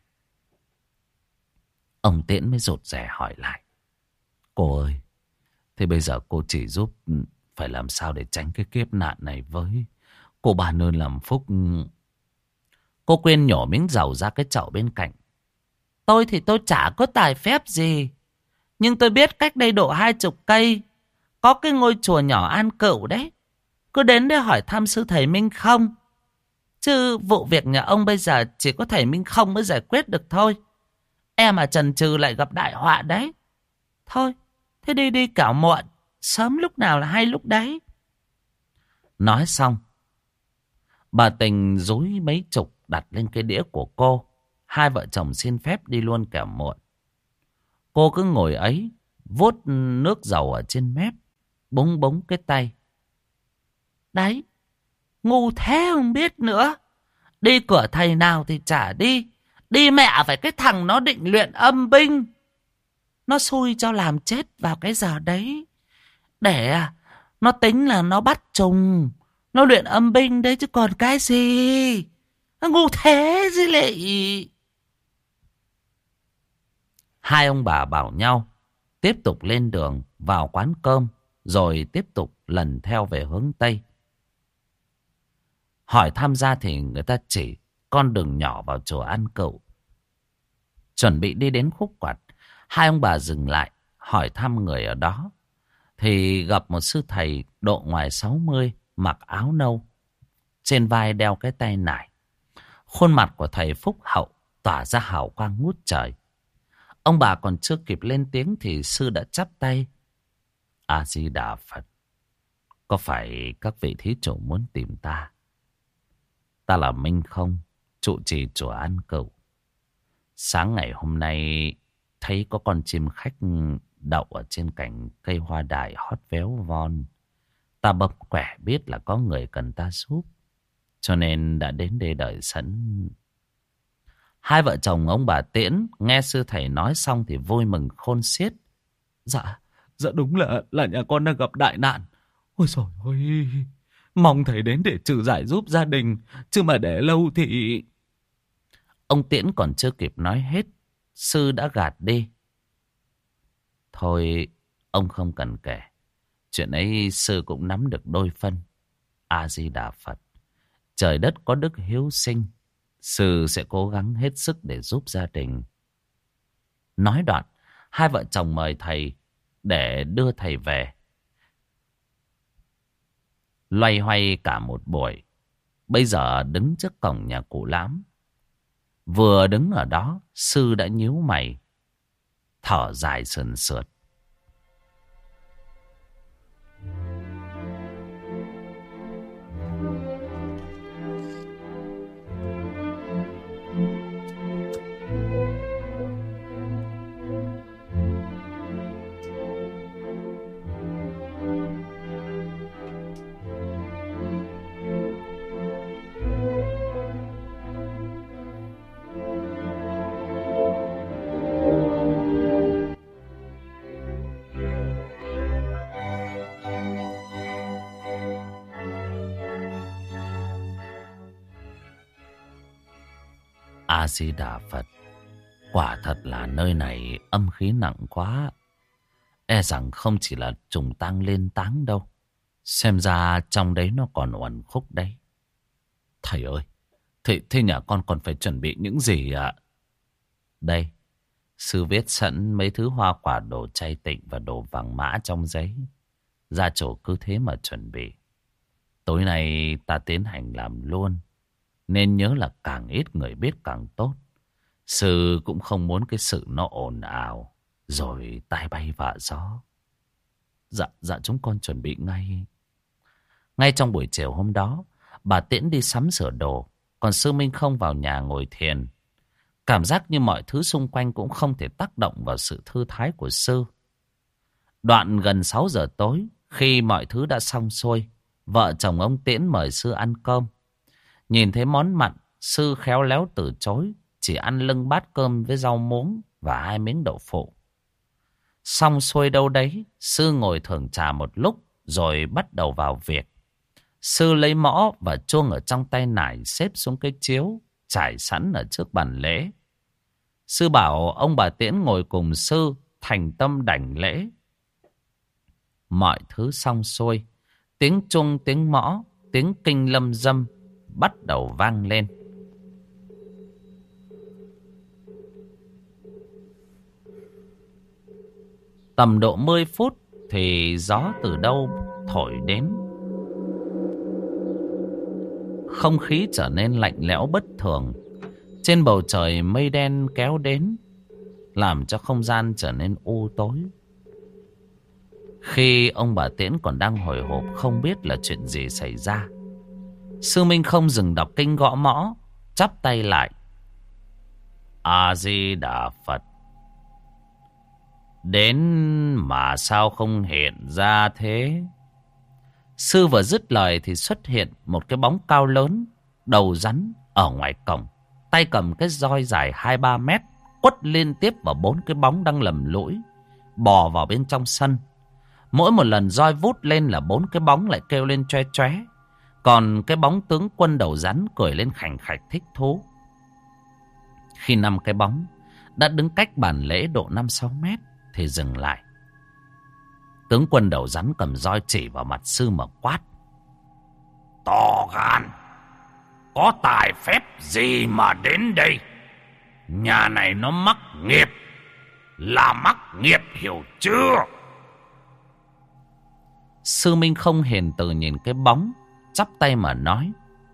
Ông Tiễn mới rụt rè hỏi lại. Cô ơi, thế bây giờ cô chỉ giúp phải làm sao để tránh cái kiếp nạn này với? Cô ban ơn làm phúc. Cô Quyên nhổ miếng dầu ra cái chậu bên cạnh. Tôi thì tôi chả có tài phép gì, nhưng tôi biết cách đây độ 20 cây có cái ngôi chùa nhỏ An Cựu đấy. Cứ đến để hỏi thăm sư thầy Minh Không. Chứ vụ việc nhà ông bây giờ chỉ có thầy Minh Không mới giải quyết được thôi. Em mà chần chừ lại gặp đại họa đấy. Thôi, thế đi cảo muộn, sớm lúc nào là hay lúc đấy. Nói xong, bà Tình dúi mấy chục đặt lên cái đĩa của cô. Hai vợ chồng xin phép đi luôn kẻo muộn. Cô cứ ngồi ấy, vuốt nước dầu ở trên mép, búng cái tay. Đấy, ngu thế không biết nữa. Đi cửa thầy nào thì chả đi. Đi mẹ phải cái thằng nó định luyện âm binh. Nó xui cho làm chết vào cái giờ đấy. Để nó tính là nó bắt trùng, nó luyện âm binh đấy chứ còn cái gì. Nó ngu thế gì lại. Hai ông bà bảo nhau tiếp tục lên đường vào quán cơm, rồi tiếp tục lần theo về hướng Tây. Hỏi tham gia thì người ta chỉ con đường nhỏ vào chùa An Cựu. Chuẩn bị đi đến khúc quặt, hai ông bà dừng lại hỏi thăm người ở đó. Thì gặp một sư thầy độ ngoài 60, mặc áo nâu, trên vai đeo cái tay nải. Khuôn mặt của thầy phúc hậu, tỏa ra hào quang ngút trời. Ông bà còn chưa kịp lên tiếng thì sư đã chắp tay. A Di Đà Phật, có phải các vị thí chủ muốn tìm ta? Ta là Minh Không, trụ trì chùa An Cựu. Sáng ngày hôm nay thấy có con chim khách đậu ở trên cành cây hoa đài hót véo von. Ta bấm quẻ biết là có người cần ta giúp, cho nên đã đến đây đợi sẵn. Hai vợ chồng ông bà Tiễn nghe sư thầy nói xong thì vui mừng khôn xiết. Dạ đúng là nhà con đang gặp đại nạn. Ôi dồi ôi, mong thầy đến để trừ giải giúp gia đình, chứ mà để lâu thì... Ông Tiễn còn chưa kịp nói hết, sư đã gạt đi. Thôi, ông không cần kể. Chuyện ấy sư cũng nắm được đôi phân. A-di-đà Phật. Trời đất có đức hiếu sinh, sư sẽ cố gắng hết sức để giúp gia đình. Nói đoạn, hai vợ chồng mời thầy để đưa thầy về. Loay hoay cả một buổi, bây giờ đứng trước cổng nhà cụ Lãm. Vừa đứng ở đó, sư đã nhíu mày, thở dài sườn sượt. A-di-đà Phật. Quả thật là nơi này âm khí nặng quá. E rằng không chỉ là trùng tang lên táng đâu. Xem ra trong đấy nó còn uẩn khúc đấy. Thầy ơi, thế nhà con còn phải chuẩn bị những gì ạ? Đây, sư viết sẵn mấy thứ hoa quả, đồ chay tịnh và đồ vàng mã trong giấy. Gia chủ cứ thế mà chuẩn bị. Tối nay ta tiến hành làm luôn. Nên nhớ là càng ít người biết càng tốt. Sư cũng không muốn cái sự nó ồn ào rồi tai bay vạ gió. Dạ chúng con chuẩn bị ngay. Ngay trong buổi chiều hôm đó, bà Tiễn đi sắm sửa đồ, còn sư Minh không vào nhà ngồi thiền. Cảm giác như mọi thứ xung quanh cũng không thể tác động vào sự thư thái của sư. Đoạn gần 6 giờ tối, khi mọi thứ đã xong xuôi, vợ chồng ông Tiễn mời sư ăn cơm. Nhìn thấy món mặn, sư khéo léo từ chối, chỉ ăn lưng bát cơm với rau muống và 2 miếng đậu phụ. Xong xuôi đâu đấy, sư ngồi thưởng trà một lúc rồi bắt đầu vào việc. Sư lấy mõ và chuông ở trong tay nải xếp xuống cái chiếu trải sẵn ở trước bàn lễ. Sư bảo ông bà Tiễn ngồi cùng sư thành tâm đảnh lễ. Mọi thứ xong xuôi, tiếng chuông, tiếng mõ, tiếng kinh lâm dâm bắt đầu vang lên. Tầm độ 10 phút thì gió từ đâu thổi đến. Không khí trở nên lạnh lẽo bất thường. Trên bầu trời mây đen kéo đến, làm cho không gian trở nên u tối. Khi ông bà Tiễn còn đang hồi hộp không biết là chuyện gì xảy ra, sư Minh không dừng đọc kinh gõ mõ, chắp tay lại. A-di-đà Phật. Đến mà sao không hiện ra thế? Sư vừa dứt lời thì xuất hiện một cái bóng cao lớn, đầu rắn ở ngoài cổng, tay cầm cái roi dài 2-3 mét, quất liên tiếp vào 4 cái bóng đang lầm lũi bò vào bên trong sân. Mỗi một lần roi vút lên là 4 cái bóng lại kêu lên choe choé. Còn cái bóng tướng quân đầu rắn cười lên khành khạch thích thú. Khi 5 cái bóng đã đứng cách bàn lễ độ 5-6 mét thì dừng lại. Tướng quân đầu rắn cầm roi chỉ vào mặt sư mà quát. To gan, có tài phép gì mà đến đây? Nhà này nó mắc nghiệp, là mắc nghiệp, hiểu chưa? Sư Minh không hiền từ nhìn cái bóng, chắp tay mà nói.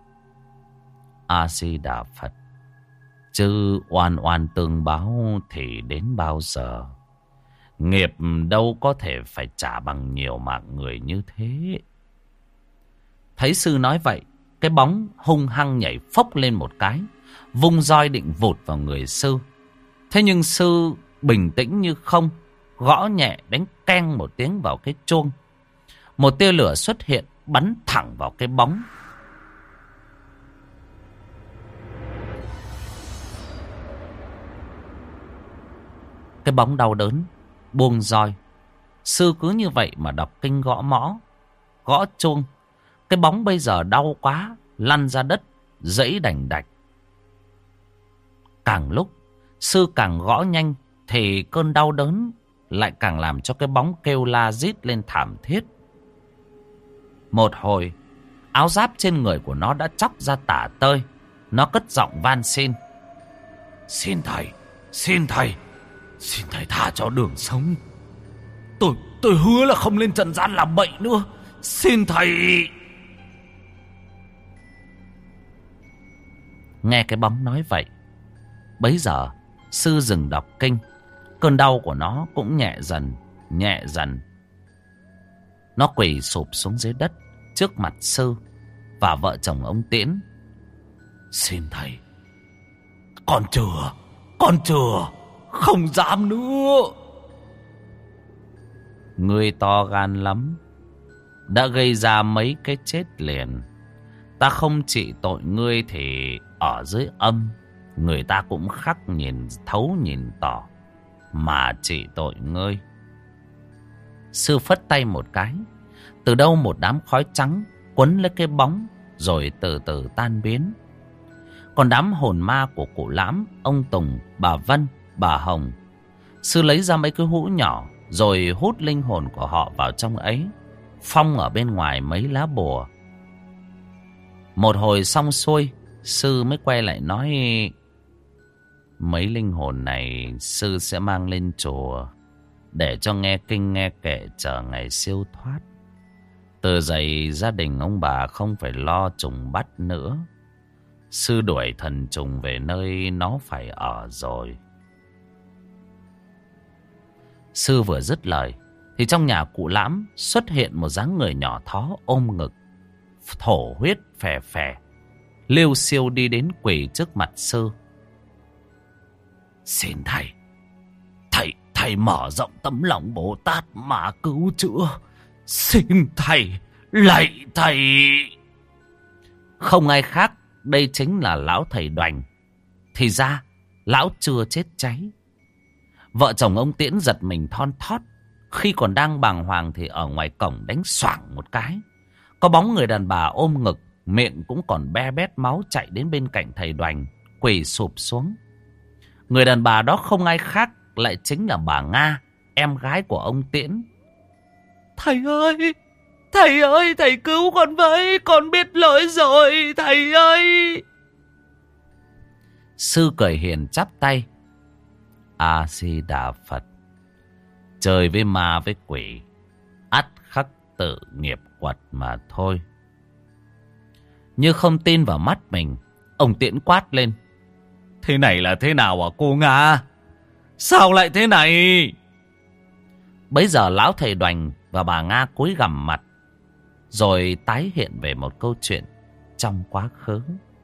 A-di-đà Phật. Chứ oan oan tương báo thì đến bao giờ? Nghiệp đâu có thể phải trả bằng nhiều mạng người như thế. Thấy sư nói vậy, cái bóng hung hăng nhảy phốc lên một cái, vung roi định vụt vào người sư. Thế nhưng sư bình tĩnh như không, gõ nhẹ đánh keng một tiếng vào cái chuông. Một tia lửa xuất hiện bắn thẳng vào cái bóng. Cái bóng đau đớn buông roi. Sư cứ như vậy mà đọc kinh gõ mõ, gõ chuông. Cái bóng bây giờ đau quá, lăn ra đất, giãy đành đạch. Càng lúc sư càng gõ nhanh thì cơn đau đớn lại càng làm cho cái bóng kêu la rít lên thảm thiết. Một hồi, áo giáp trên người của nó đã chóc ra tả tơi. Nó cất giọng van xin. Xin thầy, xin thầy, xin thầy tha cho Đường sống. Tôi hứa là không lên trần gian làm bậy nữa. Xin thầy. Nghe cái bóng nói vậy, bấy giờ sư dừng đọc kinh. Cơn đau của nó cũng nhẹ dần, nhẹ dần. Nó quỳ sụp xuống dưới đất trước mặt sư và vợ chồng ông Tiễn. Xin thầy, con chưa, không dám nữa. Ngươi to gan lắm, đã gây ra mấy cái chết liền. Ta không trị tội ngươi thì ở dưới âm người ta cũng khắc nhìn thấu nhìn tỏ mà trị tội ngươi. Sư phất tay một cái, từ đâu một đám khói trắng quấn lấy cái bóng rồi từ từ tan biến. Còn đám hồn ma của cụ Lãm, ông Tùng, bà Vân, bà Hồng, sư lấy ra mấy cái hũ nhỏ rồi hút linh hồn của họ vào trong ấy, phong ở bên ngoài mấy lá bùa. Một hồi xong xuôi, sư mới quay lại nói: mấy linh hồn này sư sẽ mang lên chùa để cho nghe kinh nghe kệ chờ ngày siêu thoát. Từ giày gia đình ông bà không phải lo trùng bắt nữa. Sư đuổi thần trùng về nơi nó phải ở rồi. Sư vừa dứt lời thì trong nhà cụ Lãm xuất hiện một dáng người nhỏ thó ôm ngực, thổ huyết phè phè, liêu xiêu đi đến quỳ trước mặt sư. Xin thầy mở rộng tấm lòng Bồ Tát mà cứu chữa. Xin thầy, lạy thầy. Không ai khác, đây chính là lão thầy Đoành. Thì ra lão chưa chết cháy. Vợ chồng ông Tiễn giật mình thon thót. Khi còn đang bàng hoàng thì ở ngoài cổng đánh xoảng một cái, có bóng người đàn bà ôm ngực, miệng cũng còn be bét máu, chạy đến bên cạnh thầy Đoành, quỳ sụp xuống. Người đàn bà đó không ai khác lại chính là bà Nga, em gái của ông Tiễn. Thầy ơi, thầy cứu con với, con biết lỗi rồi, thầy ơi. Sư cười hiền chắp tay: A Di Đà Phật. Trời với ma với quỷ ắt khắc tự nghiệp quật mà thôi. Như không tin vào mắt mình, ông Tiễn quát lên: Thế này là thế nào à cô Nga? Sao lại thế này? Bấy giờ lão thầy Đoành và bà Nga cúi gằm mặt, rồi tái hiện về một câu chuyện trong quá khứ.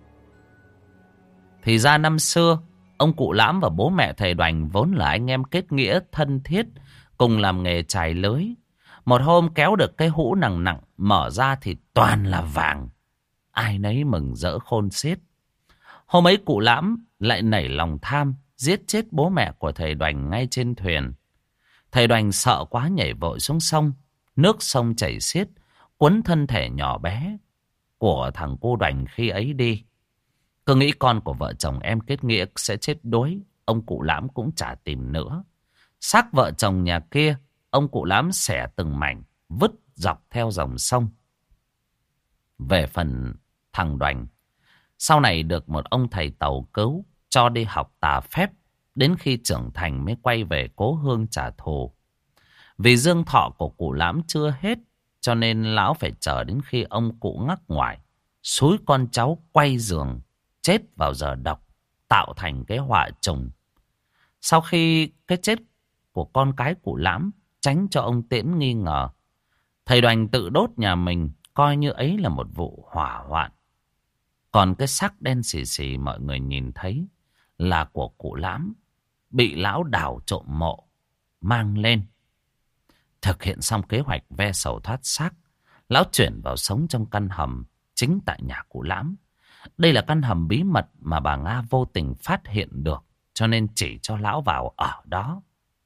Thì ra năm xưa, ông cụ Lãm và bố mẹ thầy Đoành vốn là anh em kết nghĩa thân thiết, cùng làm nghề chài lưới. Một hôm kéo được cái hũ nặng nặng, mở ra thì toàn là vàng. Ai nấy mừng rỡ khôn xiết. Hôm ấy cụ Lãm lại nảy lòng tham, giết chết bố mẹ của thầy Đoành ngay trên thuyền. Thầy Đoành sợ quá nhảy vội xuống sông. Nước sông chảy xiết, cuốn thân thể nhỏ bé của thằng cô Đoành khi ấy đi. Cứ nghĩ con của vợ chồng em kết nghĩa sẽ chết đuối, ông cụ Lãm cũng chả tìm nữa. Xác vợ chồng nhà kia, ông cụ Lãm xẻ từng mảnh, vứt dọc theo dòng sông. Về phần thằng Đoành, sau này được một ông thầy tàu cứu, cho đi học tà phép, đến khi trưởng thành mới quay về cố hương trả thù. Vì dương thọ của cụ Lãm chưa hết, cho nên lão phải chờ đến khi ông cụ ngắc ngoải, xúi con cháu quay giường, chết vào giờ độc, tạo thành cái họa trùng. Sau khi cái chết của con cái cụ Lãm tránh cho ông Tiễn nghi ngờ, thầy Đoành tự đốt nhà mình, coi như ấy là một vụ hỏa hoạn. Còn cái xác đen xì xì mọi người nhìn thấy là của cụ Lãm, bị lão đào trộm mộ, mang lên. Thực hiện xong kế hoạch ve sầu thoát xác, lão chuyển vào sống trong căn hầm chính tại nhà cụ Lãm. Đây là căn hầm bí mật mà bà Nga vô tình phát hiện được, cho nên chỉ cho lão vào ở đó.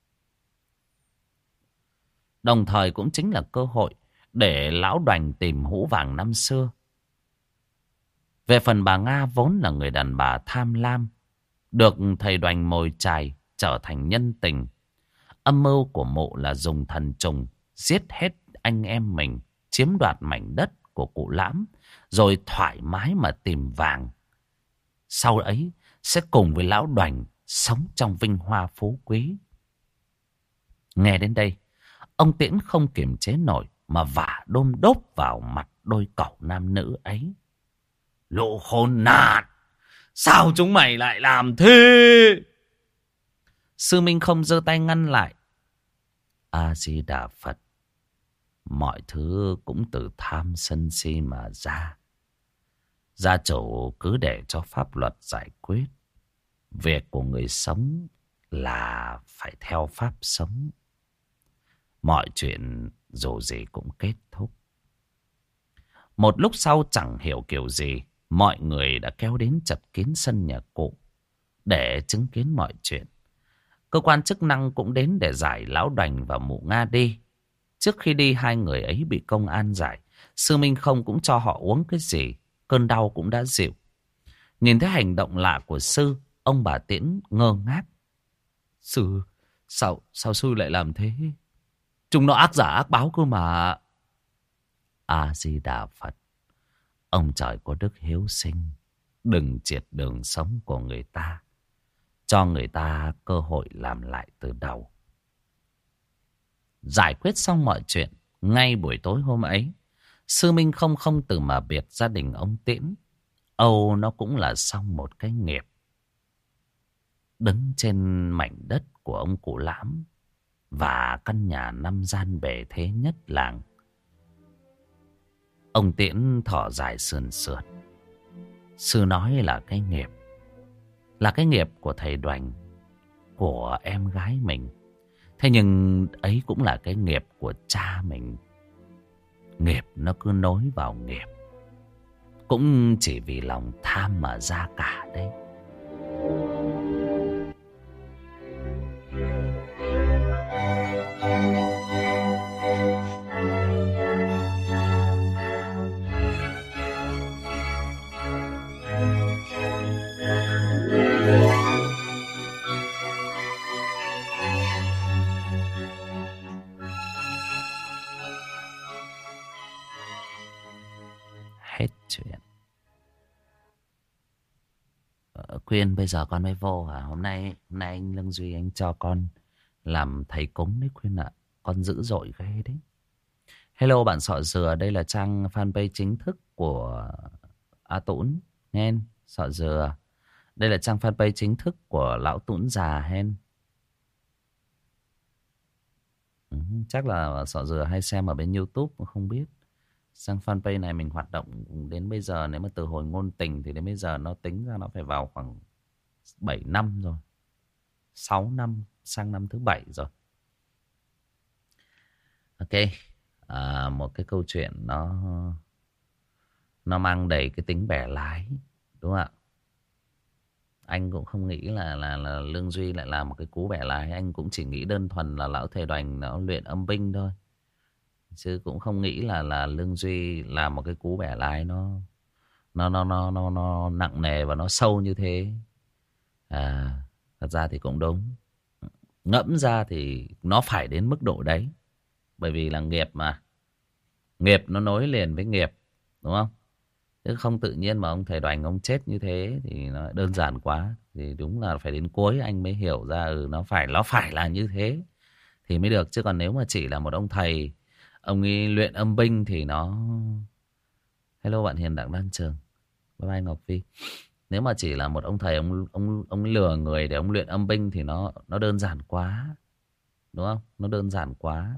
Đồng thời cũng chính là cơ hội để lão Đoành tìm hũ vàng năm xưa. Về phần bà Nga vốn là người đàn bà tham lam, được thầy Đoành mồi chài trở thành nhân tình. Âm mưu của mụ là dùng thần trùng giết hết anh em mình chiếm đoạt mảnh đất của cụ Lãm, rồi thoải mái mà tìm vàng. Sau ấy sẽ cùng với lão Đoành sống trong vinh hoa phú quý. Nghe đến đây, ông Tiễn không kiềm chế nổi mà vả đôm đốp vào mặt đôi cẩu nam nữ ấy. Lũ khốn nạn! Sao chúng mày lại làm thế? Sư Minh không giơ tay ngăn lại. A Di Đà Phật. Mọi thứ cũng từ tham sân si mà ra. Gia chủ cứ để cho pháp luật giải quyết. Việc của người sống là phải theo pháp sống. Mọi chuyện dù gì cũng kết thúc. Một lúc sau chẳng hiểu kiểu gì, mọi người đã kéo đến chật kín sân nhà cụ để chứng kiến mọi chuyện. Cơ quan chức năng cũng đến để giải lão Đoành và mụ Nga đi. Trước khi đi, hai người ấy bị công an giải. Sư Minh không cũng cho họ uống cái gì, cơn đau cũng đã dịu. Nhìn thấy hành động lạ của sư, ông bà Tiễn ngơ ngác. Sư, sao sư lại làm thế? Chúng nó ác giả ác báo cơ mà. A Di Đà Phật. Ông trời có đức hiếu sinh, đừng triệt đường sống của người ta, cho người ta cơ hội làm lại từ đầu. Giải quyết xong mọi chuyện, ngay buổi tối hôm ấy, Sư Minh không từ mà biệt gia đình ông Tiễn. Âu nó cũng là xong một cái nghiệp. Đứng trên mảnh đất của ông cụ Lãm và căn nhà 5 gian bề thế nhất làng, ông Tiễn thở dài sườn sượt. Sư nói là cái nghiệp. Là cái nghiệp của thầy Đoành, của em gái mình. Thế nhưng ấy cũng là cái nghiệp của cha mình. Nghiệp nó cứ nối vào nghiệp. Cũng chỉ vì lòng tham mà ra cả đấy. Hết chuyện. Quyên, bây giờ con mới vô à? Hôm nay anh Lương Duy anh cho con làm thầy cúng đấy Quyên ạ. Con dữ dội ghê đấy. Hello bạn Sọ Dừa, đây là trang fanpage chính thức của A Tũn hen. Sọ Dừa, đây là trang fanpage chính thức của lão Tũn già hen. Chắc là Sọ Dừa hay xem ở bên YouTube mà không biết. Trang fanpage này mình hoạt động đến bây giờ, nếu mà từ hồi ngôn tình thì đến bây giờ nó tính ra nó phải vào khoảng 7 năm rồi. 6 năm, sang năm thứ 7 rồi. Ok, một cái câu chuyện nó mang đầy cái tính bẻ lái, đúng không ạ? Anh cũng không nghĩ là Lương Duy lại làm một cái cú bẻ lái. Anh cũng chỉ nghĩ đơn thuần là lão thầy Đoành nó luyện âm binh thôi, chứ cũng không nghĩ là Lương Duy làm một cái cú bẻ lái nó nặng nề và nó sâu như thế. Thật ra thì cũng đúng. Ngẫm ra thì nó phải đến mức độ đấy. Bởi vì là nghiệp mà. Nghiệp nó nối liền với nghiệp, đúng không? Chứ không tự nhiên mà ông thầy Đoành ông chết như thế thì nó đơn giản quá. Thì đúng là phải đến cuối anh mới hiểu ra nó phải là như thế thì mới được. Chứ còn nếu mà chỉ là một ông thầy, ông ấy luyện âm binh thì nó... Hello bạn Hiền Đặng Đan Trường, bye bye Ngọc Vi. Nếu mà chỉ là một ông thầy, ông lừa người để ông luyện âm binh thì nó đơn giản quá, đúng không? Nó đơn giản quá.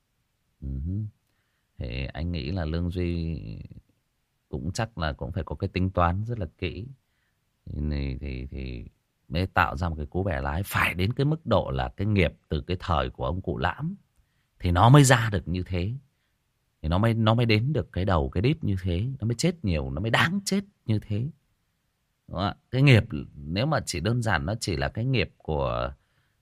Thì anh nghĩ là Lương Duy cũng chắc là cũng phải có cái tính toán rất là kỹ thì mới tạo ra một cái cú bẻ lái. Phải đến cái mức độ là cái nghiệp từ cái thời của ông cụ Lãm thì nó mới ra được như thế. Thì nó mới đến được cái đầu cái đít như thế. Nó mới chết nhiều, nó mới đáng chết như thế. Đúng không? Cái nghiệp nếu mà chỉ đơn giản nó chỉ là cái nghiệp của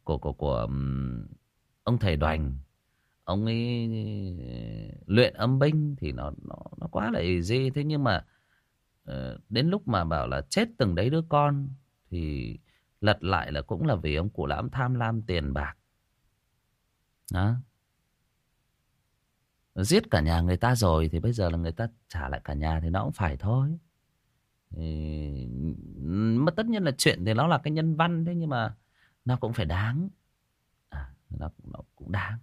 ông thầy Đoành, ông ấy luyện âm binh thì nó quá là easy. Thế nhưng mà đến lúc mà bảo là chết từng đấy đứa con thì lật lại là cũng là vì ông cụ Lãm tham lam tiền bạc đó. Giết cả nhà người ta rồi thì bây giờ là người ta trả lại cả nhà thì nó cũng phải thôi. Thì, mà tất nhiên là chuyện thì nó là cái nhân văn thế, nhưng mà nó cũng phải đáng. Nó cũng đáng.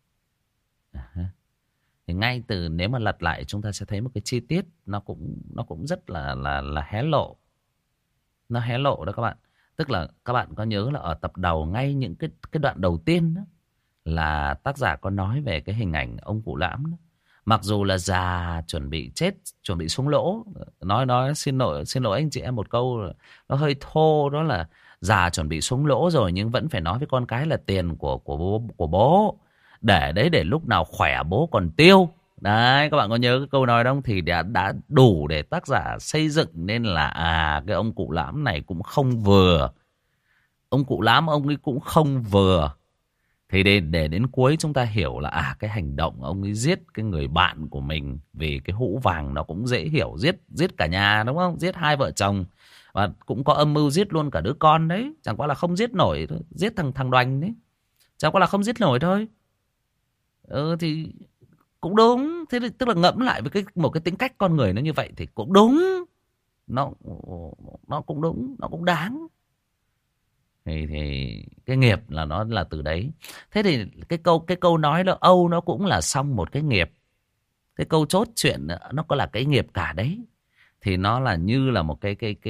Thì ngay từ nếu mà lật lại chúng ta sẽ thấy một cái chi tiết nó cũng rất là hé lộ. Nó hé lộ đó các bạn. Tức là các bạn có nhớ là ở tập đầu, ngay những cái đoạn đầu tiên đó, là tác giả có nói về cái hình ảnh ông cụ Lãm đó. Mặc dù là già chuẩn bị chết, chuẩn bị xuống lỗ. Nói xin lỗi anh chị em một câu nó hơi thô, đó là già chuẩn bị xuống lỗ rồi nhưng vẫn phải nói với con cái là tiền của bố. Để đấy để lúc nào khỏe bố còn tiêu. Đấy, các bạn có nhớ cái câu nói đó không? Thì đã đủ để tác giả xây dựng nên là cái ông cụ Lãm này cũng không vừa. Ông cụ Lãm ông ấy cũng không vừa. Thì để đến cuối chúng ta hiểu là cái hành động ông ấy giết cái người bạn của mình vì cái hũ vàng nó cũng dễ hiểu. Giết cả nhà đúng không? Giết hai vợ chồng. Và cũng có âm mưu giết luôn cả đứa con đấy. Chẳng qua là không giết nổi thôi. Giết thằng Đoành đấy. Chẳng qua là không giết nổi thôi. Thì cũng đúng. Thế thì, tức là ngẫm lại với một cái tính cách con người nó như vậy thì cũng đúng. Nó cũng đúng. Nó cũng đáng. Thì cái nghiệp là nó là từ đấy. Thế thì cái câu nói đó Âu nó cũng là xong một cái nghiệp. Cái câu chốt chuyện nó có là cái nghiệp cả đấy. Thì nó là như là một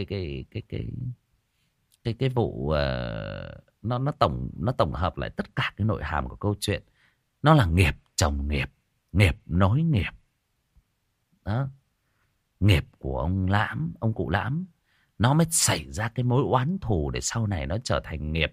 cái vụ nó tổng hợp lại tất cả cái nội hàm của câu chuyện. Nó là nghiệp chồng nghiệp, nghiệp nối nghiệp. Đó. Nghiệp của ông cụ Lãm, nó mới xảy ra cái mối oán thù để sau này nó trở thành nghiệp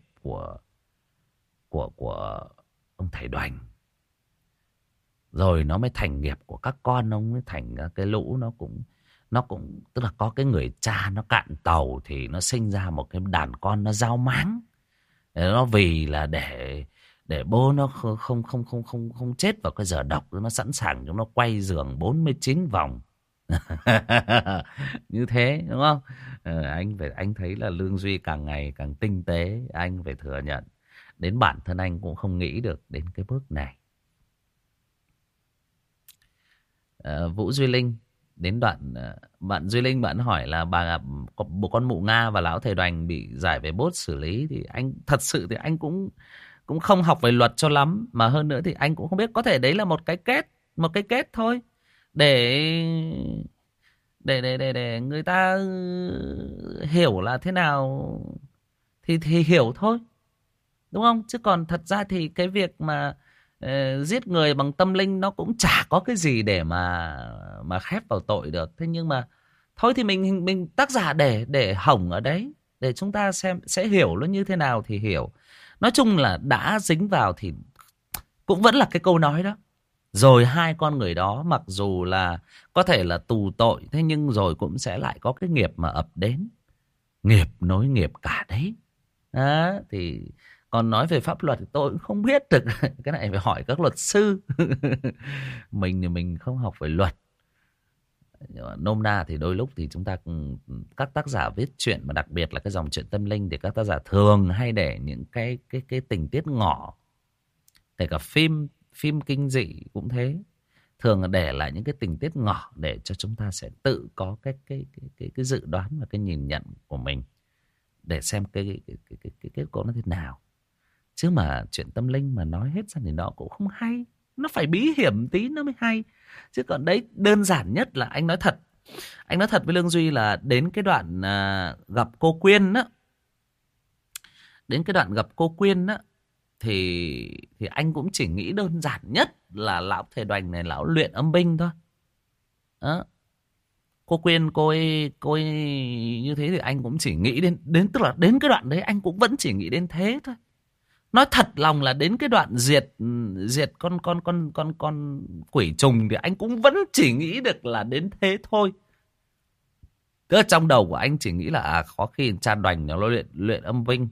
của ông thầy Đoành. Rồi nó mới thành nghiệp của các con ông, mới thành cái lũ nó cũng tức là có cái người cha nó cạn tàu thì nó sinh ra một cái đàn con nó giao máng. Nó vì là để bố nó không chết vào cái giờ độc, nó sẵn sàng cho nó quay giường 49 vòng. Như thế đúng không? Anh thấy là Lương Duy càng ngày càng tinh tế. Anh phải thừa nhận đến bản thân anh cũng không nghĩ được đến cái bước này. Vũ Duy Linh đến đoạn bạn Duy Linh bạn hỏi là bộ con mụ Nga và lão thầy Đoành bị giải về bốt xử lý. Thì anh thật sự thì anh cũng không học về luật cho lắm, mà hơn nữa thì anh cũng không biết, có thể đấy là một cái kết thôi để người ta hiểu là thế nào thì hiểu thôi, đúng không? Chứ còn thật ra thì cái việc mà giết người bằng tâm linh nó cũng chả có cái gì để mà khép vào tội được. Thế nhưng mà thôi thì mình tác giả để hỏng ở đấy, để chúng ta xem sẽ hiểu nó như thế nào thì hiểu. Nói chung là đã dính vào thì cũng vẫn là cái câu nói đó. Rồi hai con người đó mặc dù là có thể là tù tội, thế nhưng rồi cũng sẽ lại có cái nghiệp mà ập đến. Nghiệp nối nghiệp cả đấy. Đó, thì còn nói về pháp luật thì tôi cũng không biết được. Cái này phải hỏi các luật sư. Mình thì mình không học về luật. Nôm na thì đôi lúc thì chúng ta các tác giả viết truyện, mà đặc biệt là cái dòng truyện tâm linh, thì các tác giả thường hay để những cái tình tiết ngỏ. Kể cả phim kinh dị cũng thế, thường là để lại những cái tình tiết ngỏ để cho chúng ta sẽ tự có cái dự đoán và cái nhìn nhận của mình để xem cái kết quả nó thế nào. Chứ mà chuyện tâm linh mà nói hết ra thì nó cũng không hay. Nó phải bí hiểm tí nó mới hay. Chứ còn đấy, đơn giản nhất là anh nói thật với Lương Duy là đến cái đoạn gặp cô Quyên á. Đến cái đoạn gặp cô Quyên á, thì anh cũng chỉ nghĩ đơn giản nhất là lão thầy Đoành này lão luyện âm binh thôi. Đó. Cô Quyên cô ấy như thế thì anh cũng chỉ nghĩ đến tức là đến cái đoạn đấy anh cũng vẫn chỉ nghĩ đến thế thôi. Nói thật lòng là đến cái đoạn diệt con quỷ trùng thì anh cũng vẫn chỉ nghĩ được là đến thế thôi. Tức là trong đầu của anh chỉ nghĩ là có khi cha Đoành nó luyện âm binh.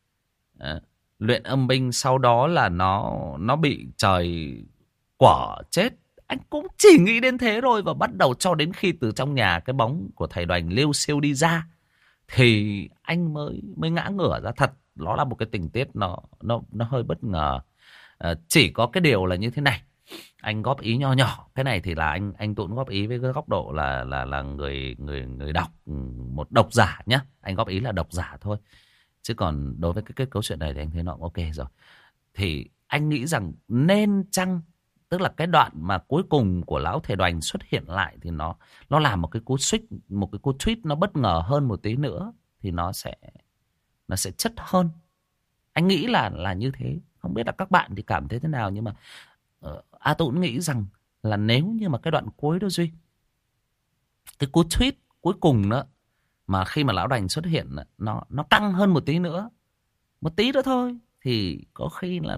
Luyện âm binh sau đó là nó bị trời quở chết. Anh cũng chỉ nghĩ đến thế rồi. Và bắt đầu cho đến khi từ trong nhà cái bóng của thầy Đoành liêu xiêu đi ra thì anh mới ngã ngửa ra thật. Nó là một cái tình tiết nó hơi bất ngờ. Chỉ có cái điều là như thế này. Anh góp ý nho nhỏ. Cái này thì là anh Tún góp ý với cái góc độ là người người người đọc, một độc giả nhá. Anh góp ý là độc giả thôi. Chứ còn đối với cái kết cấu chuyện này thì anh thấy nó ok rồi. Thì anh nghĩ rằng nên chăng, tức là cái đoạn mà cuối cùng của lão thầy Đoành xuất hiện lại thì nó làm một cái cú switch, một cái cú tweet nó bất ngờ hơn một tí nữa thì nó sẽ chất hơn. Anh nghĩ là như thế. Không biết là các bạn thì cảm thấy thế nào, nhưng mà A Tũng nghĩ rằng là nếu như mà cái đoạn cuối đó Duy, cái cú tweet cuối cùng đó mà khi mà lão Đành xuất hiện nó căng hơn một tí nữa thôi, thì có khi là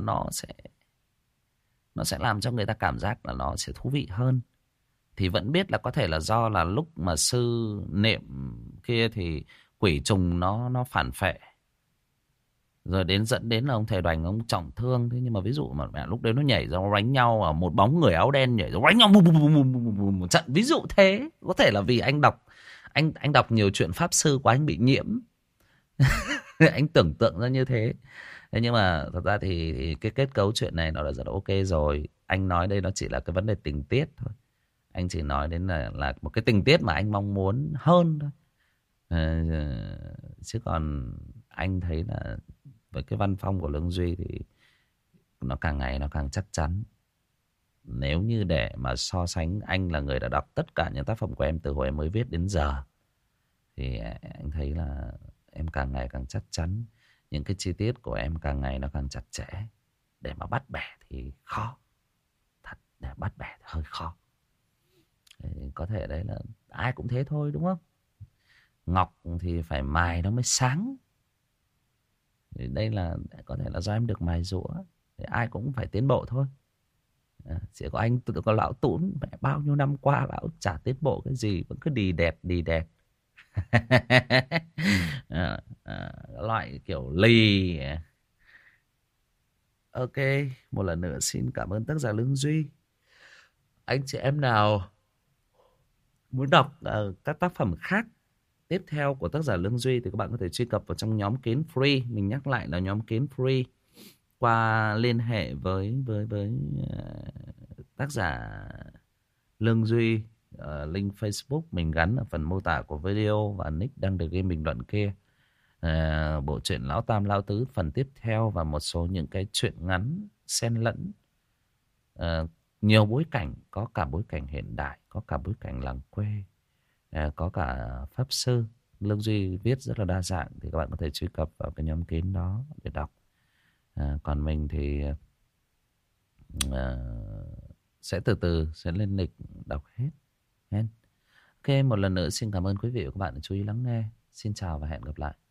nó sẽ làm cho người ta cảm giác là nó sẽ thú vị hơn. Thì vẫn biết là có thể là do là lúc mà sư niệm kia thì quỷ trùng nó phản phệ, rồi dẫn đến là ông thầy Đoành ông trọng thương. Thế nhưng mà ví dụ mà mẹ lúc đấy nó nhảy ra nó đánh nhau, ở một bóng người áo đen nhảy ra đánh nhau một trận, ví dụ thế. Có thể là vì anh đọc nhiều chuyện pháp sư của anh bị nhiễm anh tưởng tượng ra như thế. Thế nhưng mà thật ra thì cái kết cấu chuyện này nó đã rất là ok rồi. Anh nói đây nó chỉ là cái vấn đề tình tiết thôi. Anh chỉ nói đến là một cái tình tiết mà anh mong muốn hơn thôi. Chứ còn anh thấy là với cái văn phong của Lương Duy thì nó càng ngày nó càng chắc chắn. Nếu như để mà so sánh, anh là người đã đọc tất cả những tác phẩm của em từ hồi em mới viết đến giờ, thì anh thấy là em càng ngày càng chắc chắn. Những cái chi tiết của em càng ngày nó càng chặt chẽ. Để mà bắt bẻ thì khó. Thật, để bắt bẻ thì hơi khó. Thì có thể đấy là ai cũng thế thôi, đúng không? Ngọc thì phải mài nó mới sáng. Thì đây là có thể là do em được mài giũa. Thì ai cũng phải tiến bộ thôi. Chỉ có anh, có lão Tún, mẹ bao nhiêu năm qua lão chả tiến bộ cái gì, vẫn cứ đi đẹp. Loại kiểu lì. Ok, một lần nữa xin cảm ơn tác giả Lương Duy. Anh chị em nào muốn đọc các tác phẩm khác tiếp theo của tác giả Lương Duy thì các bạn có thể truy cập vào trong nhóm kín free. Mình nhắc lại là nhóm kín free, qua liên hệ với tác giả Lương Duy. Link Facebook mình gắn ở phần mô tả của video và nick đang được ghi bình luận kia. Bộ truyện Lão Tam Lão Tứ phần tiếp theo và một số những cái chuyện ngắn xen lẫn nhiều bối cảnh, có cả bối cảnh hiện đại, có cả bối cảnh làng quê, có cả pháp sư. Lương Duy viết rất là đa dạng, thì các bạn có thể truy cập vào cái nhóm kín đó để đọc. Còn mình thì sẽ từ từ sẽ lên lịch đọc hết. Ok, một lần nữa xin cảm ơn quý vị và các bạn đã chú ý lắng nghe. Xin chào và hẹn gặp lại.